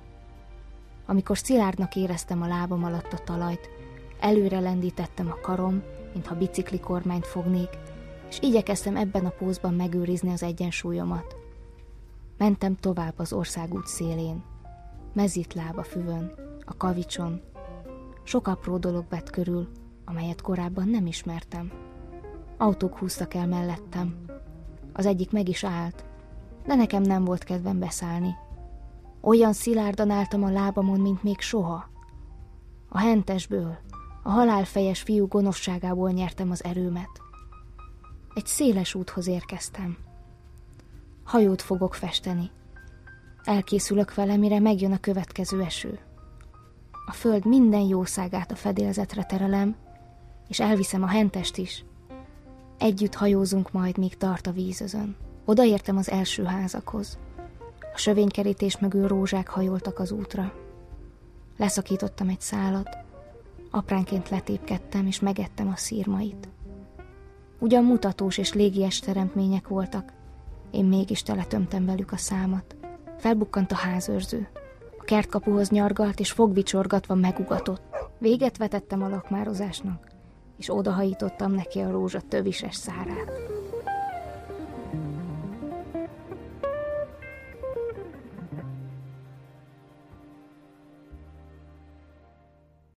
Amikor szilárdnak éreztem a lábam alatt a talajt, előre lendítettem a karom, mintha biciklikormányt fognék, és igyekeztem ebben a pózban megőrizni az egyensúlyomat. Mentem tovább az országút szélén. Mezitláb a füvön, a kavicson. Sok apró dolog vett körül, amelyet korábban nem ismertem. Autók húztak el mellettem. Az egyik meg is állt, de nekem nem volt kedvem beszállni. Olyan szilárdan álltam a lábamon, mint még soha. A hentesből, a halálfejes fiú gonoszságából nyertem az erőmet. Egy széles úthoz érkeztem. Hajót fogok festeni. Elkészülök vele, mire megjön a következő eső. A föld minden jószágát a fedélzetre terelem, és elviszem a hentest is. Együtt hajózunk majd, míg tart a vízözön. Odaértem az első házakhoz. A sövénykerítés mögül rózsák hajoltak az útra. Leszakítottam egy szálat, apránként letépkedtem, és megettem a szírmait. Ugyan mutatós és légies teremtmények voltak, én mégis teletömtem velük a számat. Felbukkant a házőrző. A kertkapuhoz nyargalt, és fogbicsorgatva megugatott. Véget vetettem a lakmározásnak, és odahajítottam neki a rózsa tövises szárát.